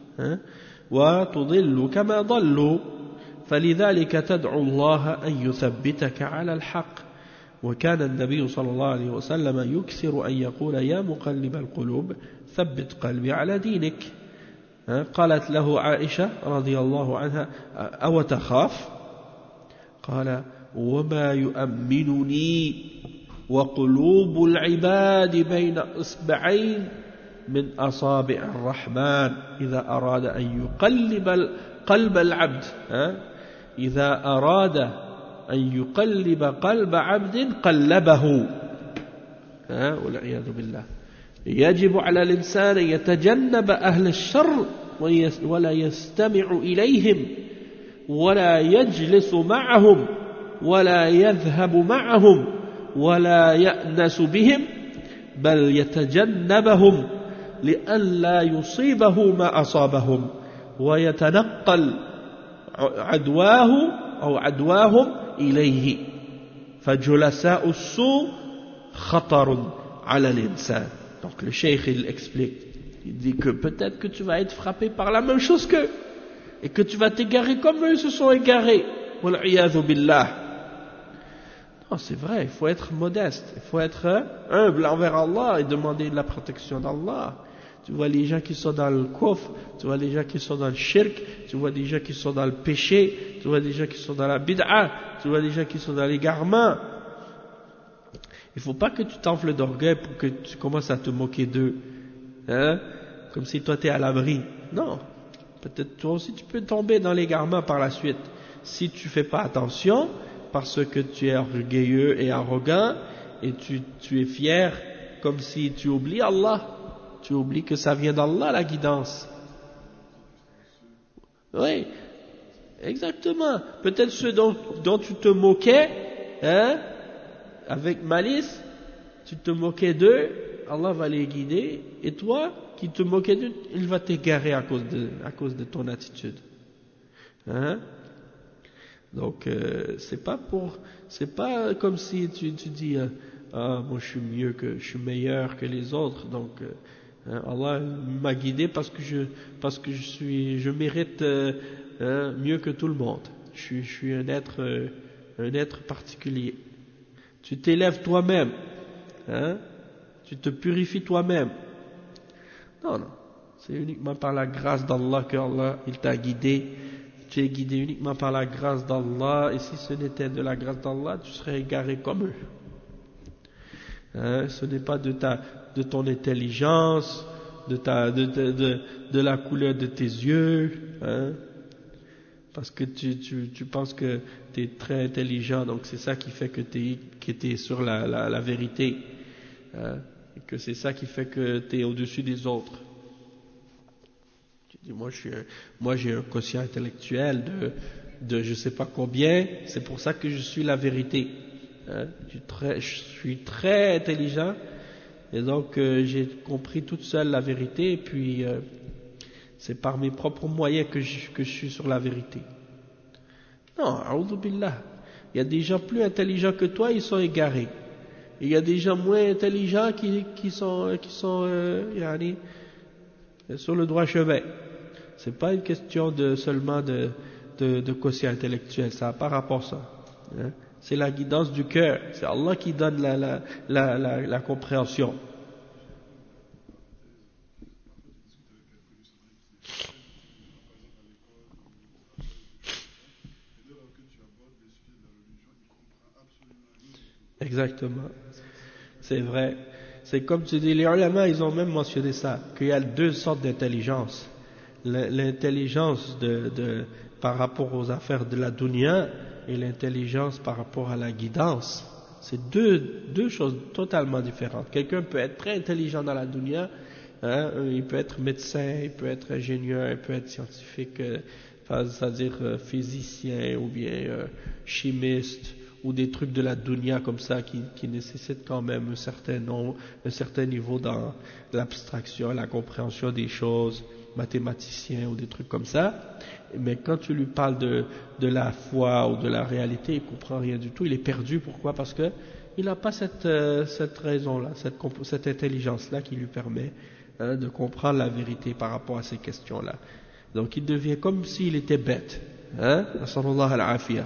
وَتُضِلُّ كَمَا ضَلُّوا فَلِذَلِكَ تَدْعُو اللَّهَ أَن يُثَبِّتَكَ عَلَى الْحَقِّ. وكان النبي صلى الله عليه وسلم يكثر أن يقول: يا مقلب القلوب ثبت قلبي على دينك. قالت له عائشة رضي الله عنها: أو تخاف؟ قال: وما يؤمنني وقلوب العباد بين إصبعين من أصابع الرحمن إذا أراد أن يقلب قلب العبد، إذا أراد أن يقلب قلب عبد قلبه، والعياذ بالله. يجب على الإنسان أن يتجنب أهل الشر ولا يستمع إليهم ولا يجلس معهم ولا يذهب معهم ولا يأنس بهم، بل يتجنبهم لئلا يصيبه ما أصابهم ويتنقل عدواه أو عدواهم إليه فجلساء السوء خطر على الإنسان. Donc le cheikh il explique, il dit que peut-être que tu vas être frappé par la même chose qu'eux et que tu vas t'égarer comme eux se sont égarés. Wal-iyadhu billah. Non, c'est vrai, il faut être modeste, il faut être humble envers Allah et demander la protection d'Allah. Tu vois les gens qui sont dans le kufr, tu vois les gens qui sont dans le shirk, tu vois des gens qui sont dans le péché, tu vois des gens qui sont dans la bid'a, tu vois des gens qui sont dans l'égarement. Il ne faut pas que tu t'enfles d'orgueil pour que tu commences à te moquer d'eux, hein, comme si toi tu es à l'abri. Non, peut-être toi aussi tu peux tomber dans l'égarement par la suite, si tu ne fais pas attention, parce que tu es orgueilleux et arrogant, et tu es fier, comme si tu oublies Allah. Tu oublies que ça vient d'Allah la guidance. Oui, exactement. Peut-être ceux dont tu te moquais, hein, avec malice, tu te moquais d'eux, Allah va les guider, et toi qui te moquais d'eux, il va t'égarer à cause de ton attitude. Hein? Donc c'est pas comme si tu dis moi je suis meilleur que les autres, donc Allah m'a guidé parce que je mérite mieux que tout le monde. Je suis un être particulier. Tu t'élèves toi-même, hein? Tu te purifies toi-même. Non, c'est uniquement par la grâce d'Allah que Allah il t'a guidé. Tu es guidé uniquement par la grâce d'Allah, et si ce n'était de la grâce d'Allah, tu serais égaré comme eux. Hein? Ce n'est pas de ton intelligence, de la couleur de tes yeux, hein? Parce que tu penses que tu es très intelligent, donc c'est ça qui fait que tu es sur la vérité, hein? Et que c'est ça qui fait que tu es au-dessus des autres. Tu dis, moi j'ai un quotient intellectuel de je sais pas combien, c'est pour ça que je suis la vérité. Hein? Je suis très intelligent, et donc j'ai compris toute seule la vérité, et puis c'est par mes propres moyens que je suis sur la vérité. Non, a'udhu billah. Il y a des gens plus intelligents que toi, ils sont égarés. Il y a des gens moins intelligents qui sont yani, sur le droit chemin. C'est pas une question seulement de quotient intellectuel, ça n'a pas rapport à ça. Hein? C'est la guidance du cœur, c'est Allah qui donne la compréhension. Exactement, c'est vrai. C'est comme tu dis, les ulama, ils ont même mentionné ça, qu'il y a deux sortes d'intelligence. L'intelligence par rapport aux affaires de la dunya et l'intelligence par rapport à la guidance. C'est deux choses totalement différentes. Quelqu'un peut être très intelligent dans la dunya, hein, il peut être médecin, il peut être ingénieur, il peut être scientifique, c'est-à-dire physicien ou bien chimiste, ou des trucs de la dunya comme ça qui nécessitent quand même un certain niveau dans l'abstraction, la compréhension des choses, mathématicien ou des trucs comme ça. Mais quand tu lui parles de la foi ou de la réalité, il ne comprend rien du tout, il est perdu. Pourquoi? Parce que il n'a pas cette raison-là, cette intelligence-là qui lui permet de comprendre la vérité par rapport à ces questions-là. Donc il devient comme s'il était bête. Sallallahu alayhi.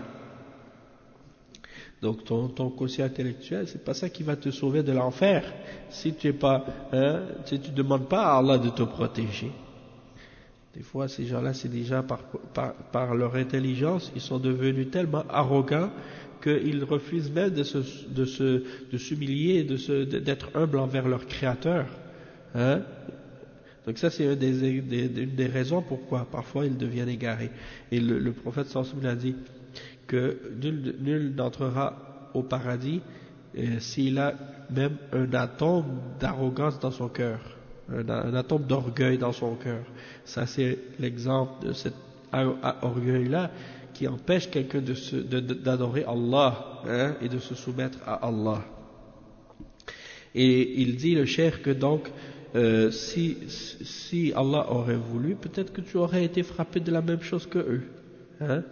Donc ton quotient intellectuel, c'est pas ça qui va te sauver de l'enfer. Si tu es pas, tu demandes pas à Allah de te protéger. Des fois, ces gens-là, c'est déjà par leur intelligence, ils sont devenus tellement arrogants qu'ils refusent même de s'humilier, d'être humbles envers leur Créateur. Hein? Donc ça, c'est une des raisons pourquoi parfois ils deviennent égarés. Et le prophète sallallahu alayhi wa sallam a dit que nul n'entrera au paradis s'il a même un atome d'arrogance dans son cœur, un atome d'orgueil dans son cœur. Ça, c'est l'exemple de cet orgueil-là qui empêche quelqu'un d'adorer Allah, hein, et de se soumettre à Allah. Et il dit, le cheikh, que donc si Allah aurait voulu, peut-être que tu aurais été frappé de la même chose que eux, hein.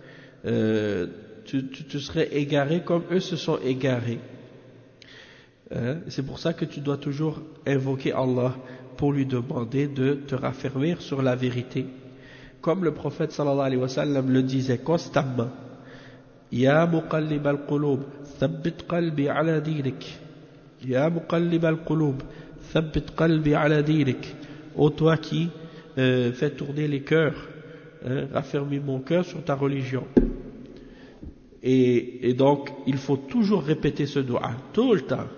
Tu serais égaré comme eux se sont égarés. C'est pour ça que tu dois toujours invoquer Allah pour lui demander de te raffermir sur la vérité. Comme le prophète sallallahu alayhi wa sallam le disait constamment, Ya muqallib al-qulub, thabbit qalbi ala dinik. Ya muqallib al-qulub, thabbit qalbi ala dinik. Ô toi qui fais tourner les cœurs, raffermis mon cœur sur ta religion. Et donc, il faut toujours répéter ce dua, tout le temps.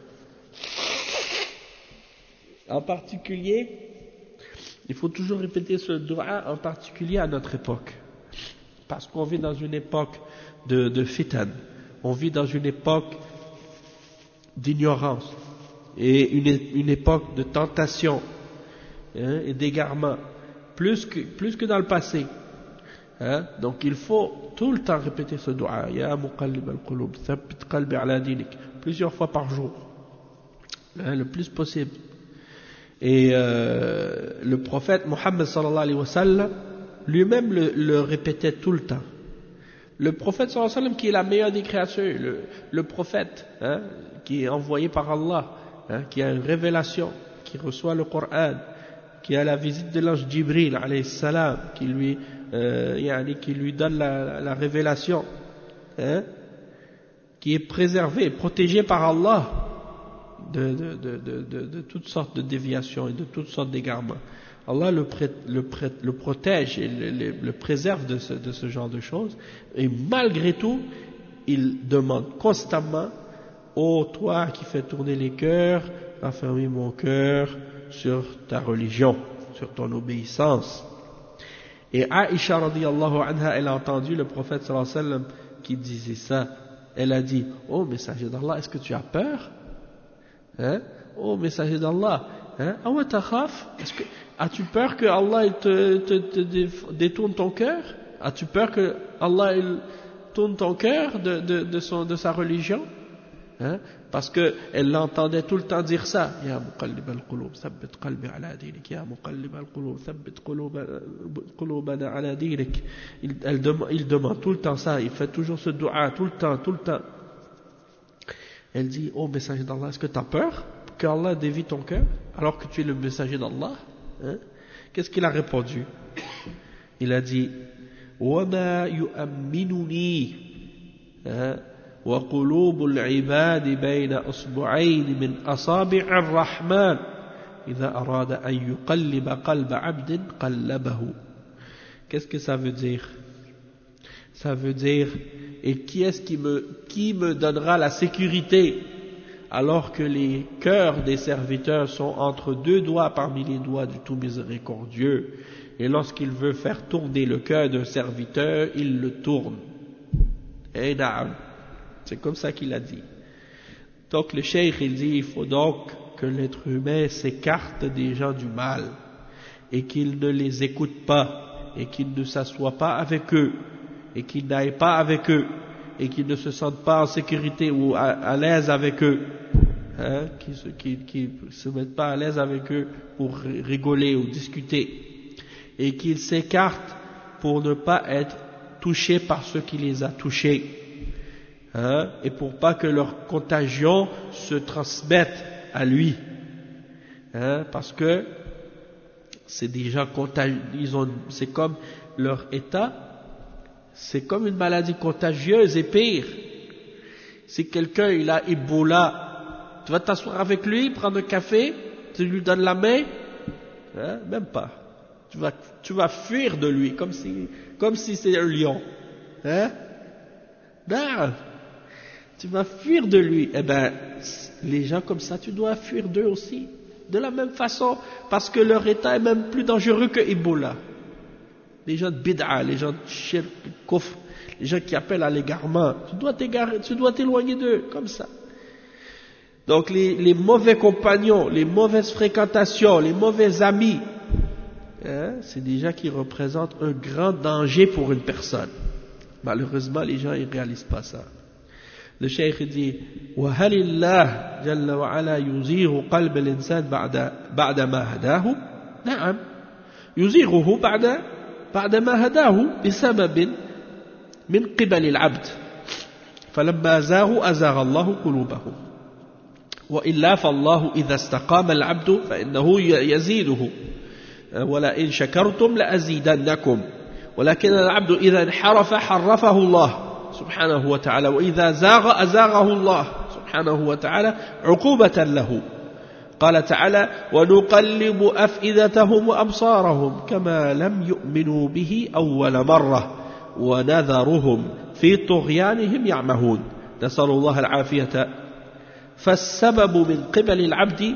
En particulier, il faut toujours répéter ce dua, en particulier à notre époque. Parce qu'on vit dans une époque de fitan. On vit dans une époque d'ignorance. Et une époque de tentation, hein, et d'égarement. Plus que dans le passé. Hein? Donc il faut tout le temps répéter ce dua, Ya muqallib al-qulub, thabbit qalbi ala dinik, plusieurs fois par jour, hein, le plus possible. Et le prophète Mohammed sallallahu alayhi wa sallam lui-même le répétait tout le temps. Le prophète sallallahu alayhi wa sallam qui est la meilleure des créatures, le prophète, hein, qui est envoyé par Allah, hein, qui a une révélation, qui reçoit le Coran, qui a la visite de l'ange Jibril alayhi salam, qui lui donne la révélation, hein, qui est préservé, protégé par Allah de toutes sortes de déviations et de toutes sortes d'égarements. Allah le protège et le préserve de ce genre de choses, et malgré tout, il demande constamment, ô toi qui fais tourner les cœurs, raffermis mon cœur sur ta religion, sur ton obéissance. Et Aïcha radiyallahu anha, elle a entendu le prophète sallallahu alayhi wa sallam qui disait ça. Elle a dit, oh messager d'Allah, est-ce que tu as peur? Hein? Oh messager d'Allah, hein? As-tu peur que Allah te détourne ton cœur? As-tu peur que Allah tourne ton cœur de sa religion? Hein? Parce que elle l'entendait tout le temps dire ça, Ya muqallib al-qulub, thabbit qalbi ala dinik, Ya muqallib al-qulub, thabbit qulubana ala dinik. Il demande tout le temps ça, il fait toujours ce dua tout le temps. Elle dit, oh messager d'Allah, est-ce que tu as peur qu'Allah dévie ton cœur alors que tu es le messager d'Allah, hein? Qu'est-ce qu'il a répondu? Il a dit, وَمَا يُؤَمِّنُنِي وَقُلُوبُ الْعِبَادِ بَيْنَ أُصْبُعَيْنِ مِنْ أَصَابِعِ الرَّحْمَنِ إِذَا أَرَادَ أَنْ يُقَلِّبَ قَلْبَ عَبْدٍ قَلَّبَهُ. Qu'est-ce que ça veut dire? Ça veut dire, et qui est-ce qui me donnera la sécurité alors que les cœurs des serviteurs sont entre deux doigts parmi les doigts du tout miséricordieux, et lorsqu'il veut faire tourner le cœur d'un serviteur, il le tourne. Et na'am, c'est comme ça qu'il a dit. Donc le cheikh il dit, il faut donc que l'être humain s'écarte des gens du mal et qu'il ne les écoute pas et qu'il ne s'assoie pas avec eux et qu'il n'aille pas avec eux et qu'ils ne se sentent pas en sécurité ou à l'aise avec eux, hein, qui se mettent pas à l'aise avec eux pour rigoler ou discuter, et qu'ils s'écartent pour ne pas être touchés par ceux qui les a touchés, hein, et pour pas que leur contagion se transmette à lui, hein, parce que c'est des gens contagieux, c'est comme leur état. C'est comme une maladie contagieuse et pire. Si quelqu'un il a Ebola, tu vas t'asseoir avec lui, prendre un café, tu lui donnes la main, hein, même pas. Tu vas fuir de lui comme si c'est un lion, hein? Non, tu vas fuir de lui. Eh ben, les gens comme ça, tu dois fuir d'eux aussi, de la même façon, parce que leur état est même plus dangereux que Ebola. Les gens de bid'a, les gens de shirk, kufr, les gens qui appellent à l'égarement, tu dois t'éloigner d'eux, comme ça. Donc les mauvais compagnons, les mauvaises fréquentations, les mauvais amis, hein, c'est des gens qui représentent un grand danger pour une personne. Malheureusement, les gens ils réalisent pas ça. Le cheikh dit, وَهَلِ اللَّهِ جَلَّ وَعَلَى يُزِيغُ قَلْبَ الْإِنسَانِ بعد ما هداه؟ نعم، يزيغه بعدما هداه بسبب من قبل العبد فلما زاغوا أزاغ الله قلوبهم وإلا فالله إذا استقام العبد فإنه يزيده ولئن شكرتم لأزيدنكم ولكن العبد إذا انحرف حرفه الله سبحانه وتعالى وإذا زاغ أزاغه الله سبحانه وتعالى عقوبة له. قال تعالى ونقلب أفئدتهم وأبصارهم كما لم يؤمنوا به أول مرة ونذرهم في طغيانهم يعمهون نسأل الله العافية. فالسبب من قبل العبد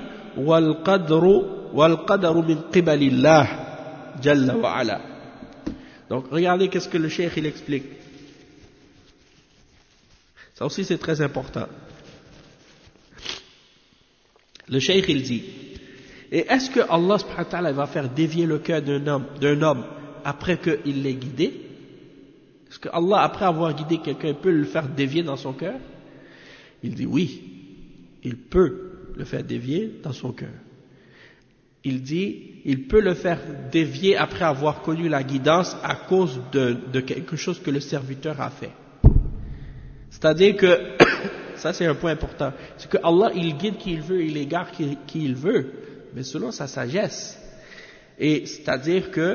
والقدر من قبل الله جل وعلا. Donc regardez qu'est-ce que le cheikh il explique. Ça aussi c'est très important. Le cheikh il dit, et est-ce que Allah subhanahu wa ta'ala va faire dévier le cœur d'un homme après qu'il l'ait guidé? Est-ce que Allah, après avoir guidé quelqu'un, peut le faire dévier dans son cœur? Il dit oui, il peut le faire dévier dans son cœur. Il dit, il peut le faire dévier après avoir connu la guidance à cause de quelque chose que le serviteur a fait. C'est-à-dire que ça c'est un point important, c'est que Allah il guide qui il veut, il égare qui il veut, mais selon sa sagesse. Et c'est-à-dire que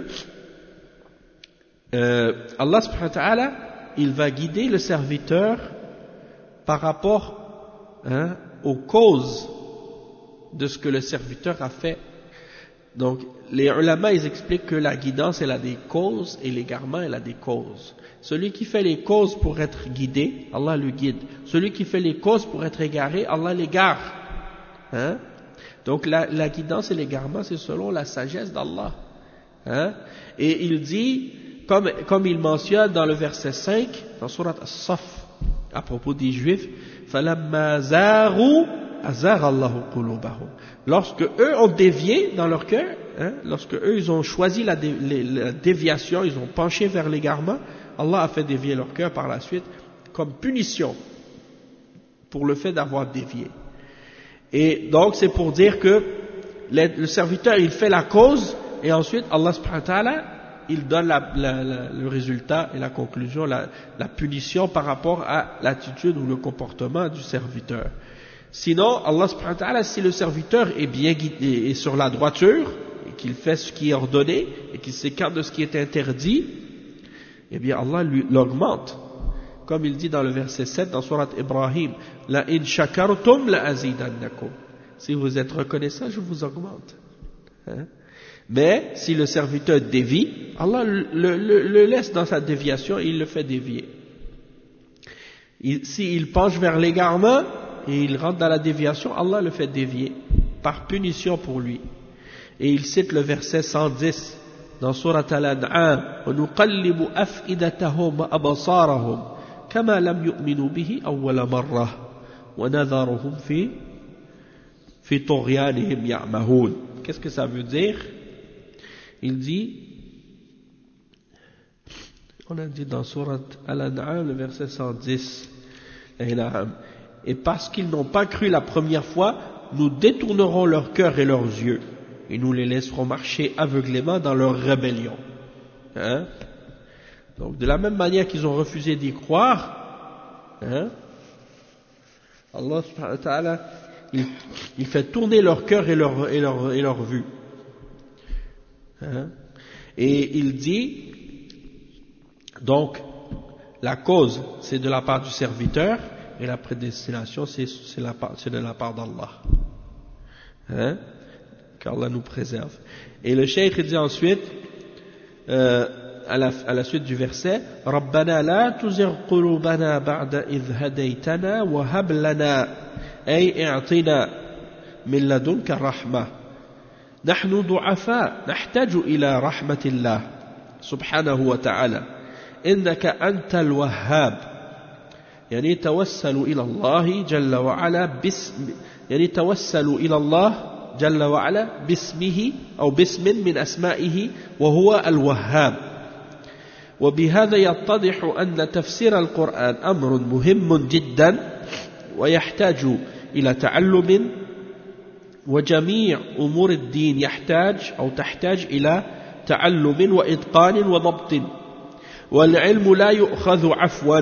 Allah subhanahu wa ta'ala il va guider le serviteur par rapport aux causes de ce que le serviteur a fait. Donc les ulama ils expliquent que la guidance elle a des causes et l'égarement elle a des causes. Celui qui fait les causes pour être guidé, Allah le guide. Celui qui fait les causes pour être égaré, Allah l'égare. Hein? Donc la guidance et l'égarement, c'est selon la sagesse d'Allah. Hein? Et il dit, comme il mentionne dans le verset 5, dans Surat As-Saff, à propos des Juifs, فَلَمَّا زَاغُوا أَزَاغَ اللَّهُ قُلُوبَهُمْ. Lorsque eux ont dévié dans leur cœur, hein, lorsque eux ils ont choisi la déviation, ils ont penché vers l'égarement, Allah a fait dévier leur cœur par la suite comme punition pour le fait d'avoir dévié. Et donc c'est pour dire que le serviteur il fait la cause et ensuite Allah subhanahu wa ta'ala il donne le résultat et la conclusion, la punition par rapport à l'attitude ou le comportement du serviteur. Sinon, Allah subhanahu wa ta'ala, si le serviteur est bien guidé, est sur la droiture, et qu'il fait ce qui est ordonné, et qu'il s'écarte de ce qui est interdit, eh bien Allah l'augmente. Comme il dit dans le verset 7 dans Surat Ibrahim, La in shakartum la azidannakum. Si vous êtes reconnaissant, je vous augmente. Mais si le serviteur dévie, Allah le laisse dans sa déviation et il le fait dévier. S'il penche vers l'égarement et il rentre dans la déviation, Allah le fait dévier par punition pour lui. Et il cite le verset 110 dans Surat Al-An'am, وَنُقَلِّبُ أَفْئِدَتَهُمْ وَأَبْصَارَهُمْ كَمَا لَمْ يُؤْمِنُوا بِهِ أَوَّلَ مَرَّةٍ وَنَذَرُهُمْ فِي طُغْيَانِهِمْ يَعْمَهُونَ. Qu'est-ce que ça veut dire? Il dit, on a dit dans Surat Al-An'am, le verset 110, et parce qu'ils n'ont pas cru la première fois, nous détournerons leur cœur et leurs yeux, et nous les laisserons marcher aveuglément dans leur rébellion. Donc, de la même manière qu'ils ont refusé d'y croire, Allah subhanahu wa ta'ala, il fait tourner leur cœur et leur vue. Et il dit, donc, la cause, c'est de la part du serviteur, et la prédestination, c'est de la part d'Allah. Qu'Allah nous préserve. Et le cheikh dit ensuite, à la suite du verset, رَبَّنَا لَا تُزِغْ قُلُوبَنَا بَعْدَ إِذْ هَدَيْتَنَا وَهَبْ لَنَا أي اعطنا من لدنك رحمة نحن ضعفاء نحتاج إلى رحمة الله سبحانه وتعالى إنك أنت الوهاب يعني توسل إلى الله جل وعلا يعني توسل إلى الله جل وعلا باسمه أو باسم من أسمائه وهو الوهاب. وبهذا يتضح أن تفسير القرآن أمر مهم جدا ويحتاج إلى تعلم وجميع أمور الدين تحتاج إلى تعلم وإتقان وضبط والعلم لا يؤخذ عفوا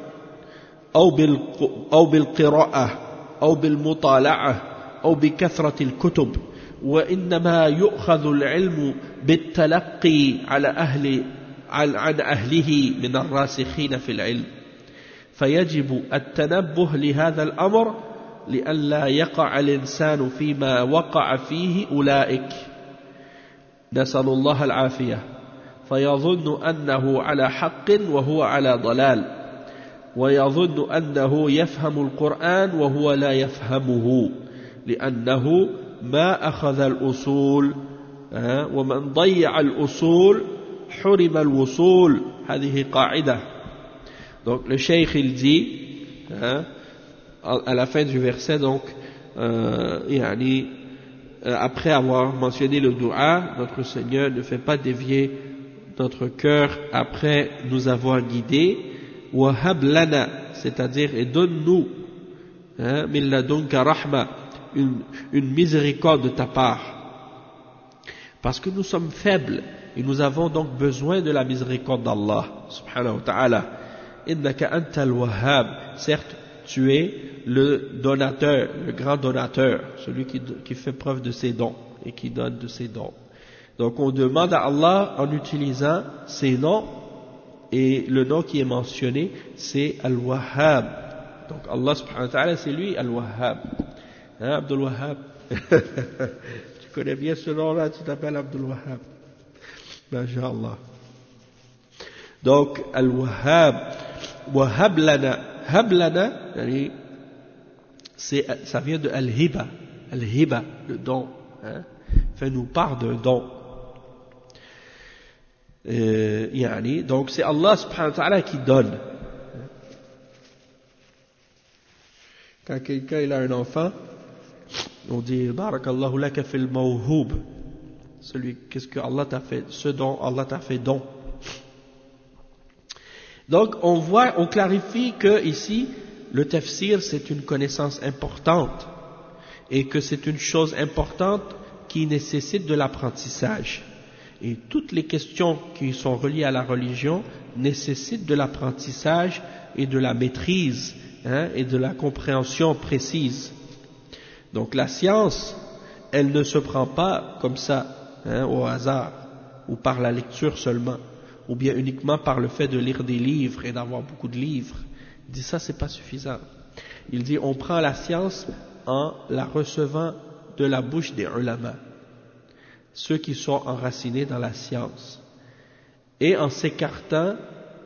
أو بالقراءة أو بالمطالعة أو بكثرة الكتب وإنما يؤخذ العلم بالتلقي عن أهله من الراسخين في العلم فيجب التنبه لهذا الأمر لئلا يقع الإنسان فيما وقع فيه أولئك نسأل الله العافية فيظن أنه على حق وهو على ضلال ويظن أنه يفهم القرآن وهو لا يفهمه لأنه ما أخذ الأصول ومن ضيع الأصول حرم الوصول هذه قاعدة. Donc le cheikh il dit à la fin du verset donc après avoir mentionné le dua, notre Seigneur ne fait pas dévier notre cœur après nous avoir guidés, wahab lana, c'est-à-dire et donne-nous min ladunka rahma, une miséricorde de ta part, parce que nous sommes faibles et nous avons donc besoin de la miséricorde d'Allah subhanahu wa ta'ala. Innaka antal wahhab, certes tu es le donateur, le grand donateur, celui qui fait preuve de ses dons et qui donne de ses dons. Donc on demande à Allah en utilisant ses noms, et le nom qui est mentionné c'est Al-Wahhab. Donc Allah subhanahu wa ta'ala c'est lui Al-Wahhab. Abdul Wahhab tu connais bien ce nom-là, tu t'appelles Abdul Wahhab. Masha'Allah. Donc Al-Wahhab, Wahhab lana, Hab lana, ça vient de Al-Hiba, Al-Hiba, le don. Fais-nous part d'un don. Donc c'est Allah subhanahu wa ta'ala qui donne. Quand quelqu'un il a un enfant, on dit Barakallahu laka fil mawhub. Qu'est-ce que Allah t'a fait, ce dont Allah t'a fait don. Donc on clarifie que ici le tafsir c'est une connaissance importante et que c'est une chose importante qui nécessite de l'apprentissage Et toutes les questions qui sont reliées à la religion nécessitent de l'apprentissage et de la maîtrise, et de la compréhension précise. Donc la science, elle ne se prend pas comme ça, au hasard, ou par la lecture seulement, ou bien uniquement par le fait de lire des livres et d'avoir beaucoup de livres. Il dit ça, c'est pas suffisant. Il dit on prend la science en la recevant de la bouche des ulama, ceux qui sont enracinés dans la science, et en s'écartant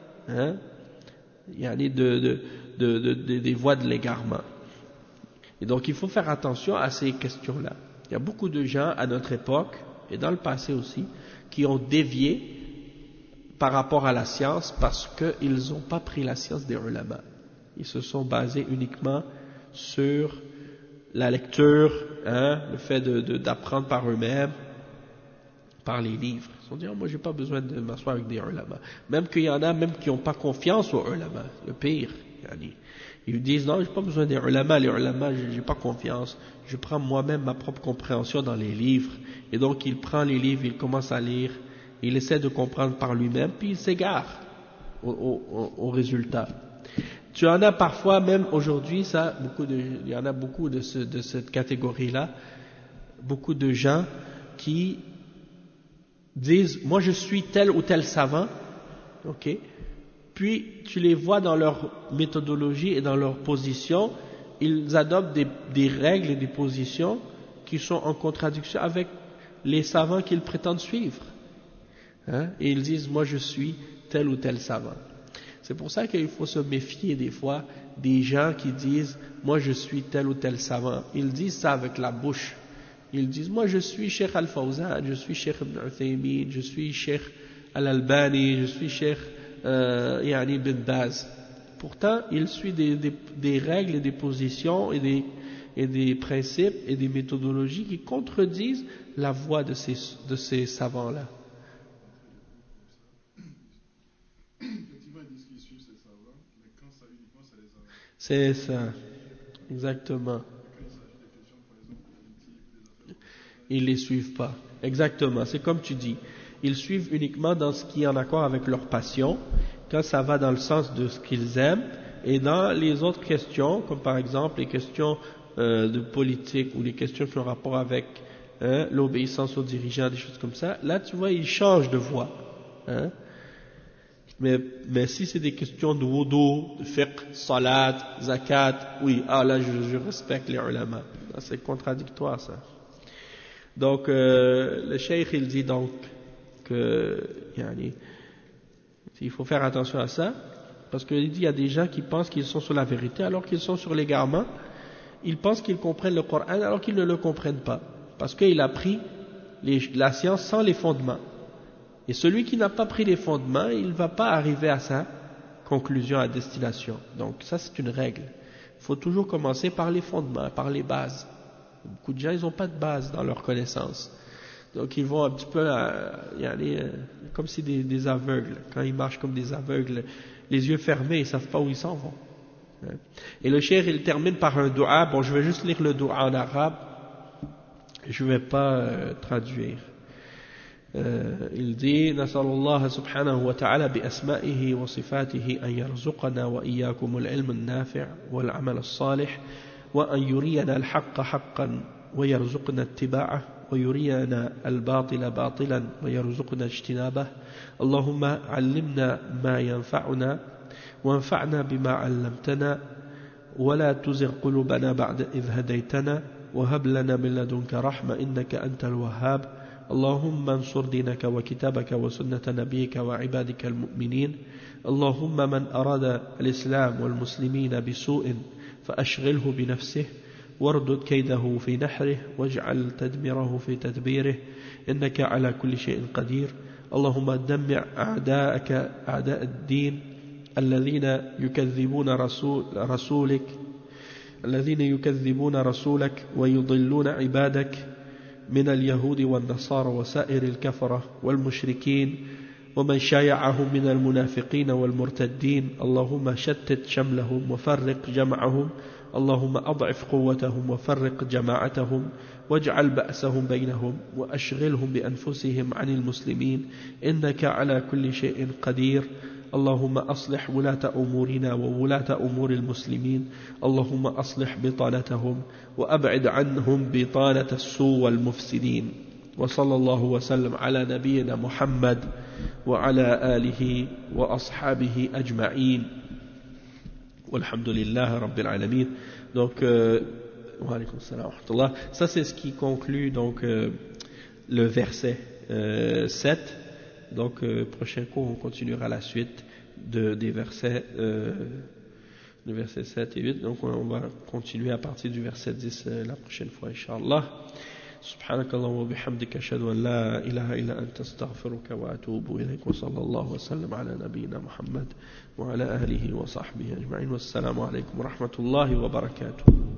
des voies de l'égarement. Et donc il faut faire attention à ces questions-là. Il y a beaucoup de gens à notre époque, et dans le passé aussi, qui ont dévié par rapport à la science parce qu'ils n'ont pas pris la science des ulama. Ils se sont basés uniquement sur la lecture, le fait d'apprendre par eux-mêmes, par les livres. Ils se sont dit, moi j'ai pas besoin de m'asseoir avec des ulama. Même qu'il y en a même qui n'ont pas confiance aux ulama, le pire. Ils disent, non, j'ai pas besoin des ulama, les ulama, j'ai pas confiance. Je prends moi-même ma propre compréhension dans les livres. Et donc il prend les livres, il commence à lire, il essaie de comprendre par lui-même, puis il s'égare au résultat. Tu en as parfois, même aujourd'hui, il y en a beaucoup de cette catégorie-là, beaucoup de gens qui disent, moi je suis tel ou tel savant, ok, puis tu les vois dans leur méthodologie et dans leur position, ils adoptent des règles et des positions qui sont en contradiction avec les savants qu'ils prétendent suivre. Et ils disent, moi je suis tel ou tel savant. C'est pour ça qu'il faut se méfier des fois des gens qui disent, moi je suis tel ou tel savant. Ils disent ça avec la bouche. Ils disent, moi je suis Cheikh Al-Fawzan, je suis Cheikh Ibn Uthaymin, je suis Cheikh Al-Albani, je suis Cheikh Ibn Baz. Pourtant, ils suivent des règles et des positions et des principes et des méthodologies qui contredisent la voix de ces savants-là. C'est ça, exactement. Ils les suivent pas, exactement. C'est comme tu dis, ils suivent uniquement dans ce qui est en accord avec leur passion, quand ça va dans le sens de ce qu'ils aiment, et dans les autres questions, comme par exemple les questions de politique ou les questions qui ont rapport avec l'obéissance aux dirigeants, des choses comme ça, là tu vois, ils changent de voie. Mais si c'est des questions de wudu, de fiqh, salat, zakat, oui, là je respecte les ulama. C'est contradictoire ça. Donc le cheikh il dit donc que il faut faire attention à ça, parce qu'il dit il y a des gens qui pensent qu'ils sont sur la vérité alors qu'ils sont sur l'égarement. Ils pensent qu'ils comprennent le Coran alors qu'ils ne le comprennent pas, parce qu'il a pris la science sans les fondements. Et celui qui n'a pas pris les fondements, il ne va pas arriver à sa conclusion à destination. Donc ça c'est une règle. Il faut toujours commencer par les fondements, par les bases. Beaucoup de gens, ils n'ont pas de base dans leur connaissance. Donc ils vont un petit peu comme si des aveugles. Quand ils marchent comme des aveugles, les yeux fermés, ils ne savent pas où ils s'en vont. Et le cheikh, il termine par un dua. Bon, je vais juste lire le dua en arabe. Je ne vais pas traduire. Il dit نسأل الله سبحانه وتعالى بأسمائه وصفاته أن يرزقنا وإياكم العلم النافع والعمل الصالح وأن يرينا الحق حقا ويرزقنا اتباعه ويرينا الباطل باطلا ويرزقنا اجتنابه اللهم علمنا ما ينفعنا وانفعنا بما علمتنا ولا تزغ قلوبنا بعد إذ هديتنا وهب لنا من لدنك رحمة إنك أنت الوهاب اللهم انصر دينك وكتابك وسنة نبيك وعبادك المؤمنين اللهم من أراد الإسلام والمسلمين بسوء فأشغله بنفسه واردد كيده في نحره واجعل تدميره في تدبيره إنك على كل شيء قدير اللهم دمر أعداءك أعداء الدين الذين يكذبون رسولك ويضلون عبادك من اليهود والنصارى وسائر الكفرة والمشركين ومن شايعهم من المنافقين والمرتدين اللهم شتت شملهم وفرق جمعهم اللهم أضعف قوتهم وفرق جماعتهم واجعل بأسهم بينهم وأشغلهم بأنفسهم عن المسلمين إنك على كل شيء قدير. اللهم أصلح ولاة أمورنا وولاة أمور المسلمين. اللهم أصلح بطانتهم وأبعد عنهم بطانة السوء والمفسدين. وصلى الله وسلم على نبينا محمد وعلى آله وأصحابه أجمعين والحمد لله رب العالمين. Donc, wa alaykoum salam wa rahmatullah. Ça c'est ce qui conclut donc le verset 7. Donc prochain cours on continuera la suite des versets le verset 7 et 8. Donc on va continuer à partir du verset 10 la prochaine fois Inch'Allah. سبحانك اللهم وبحمدك أشهد أن لا إله إلا أنت أستغفرك وأتوب إليك وصلى الله وسلم على نبينا محمد وعلى آله وصحبه أجمعين والسلام عليكم ورحمة الله وبركاته.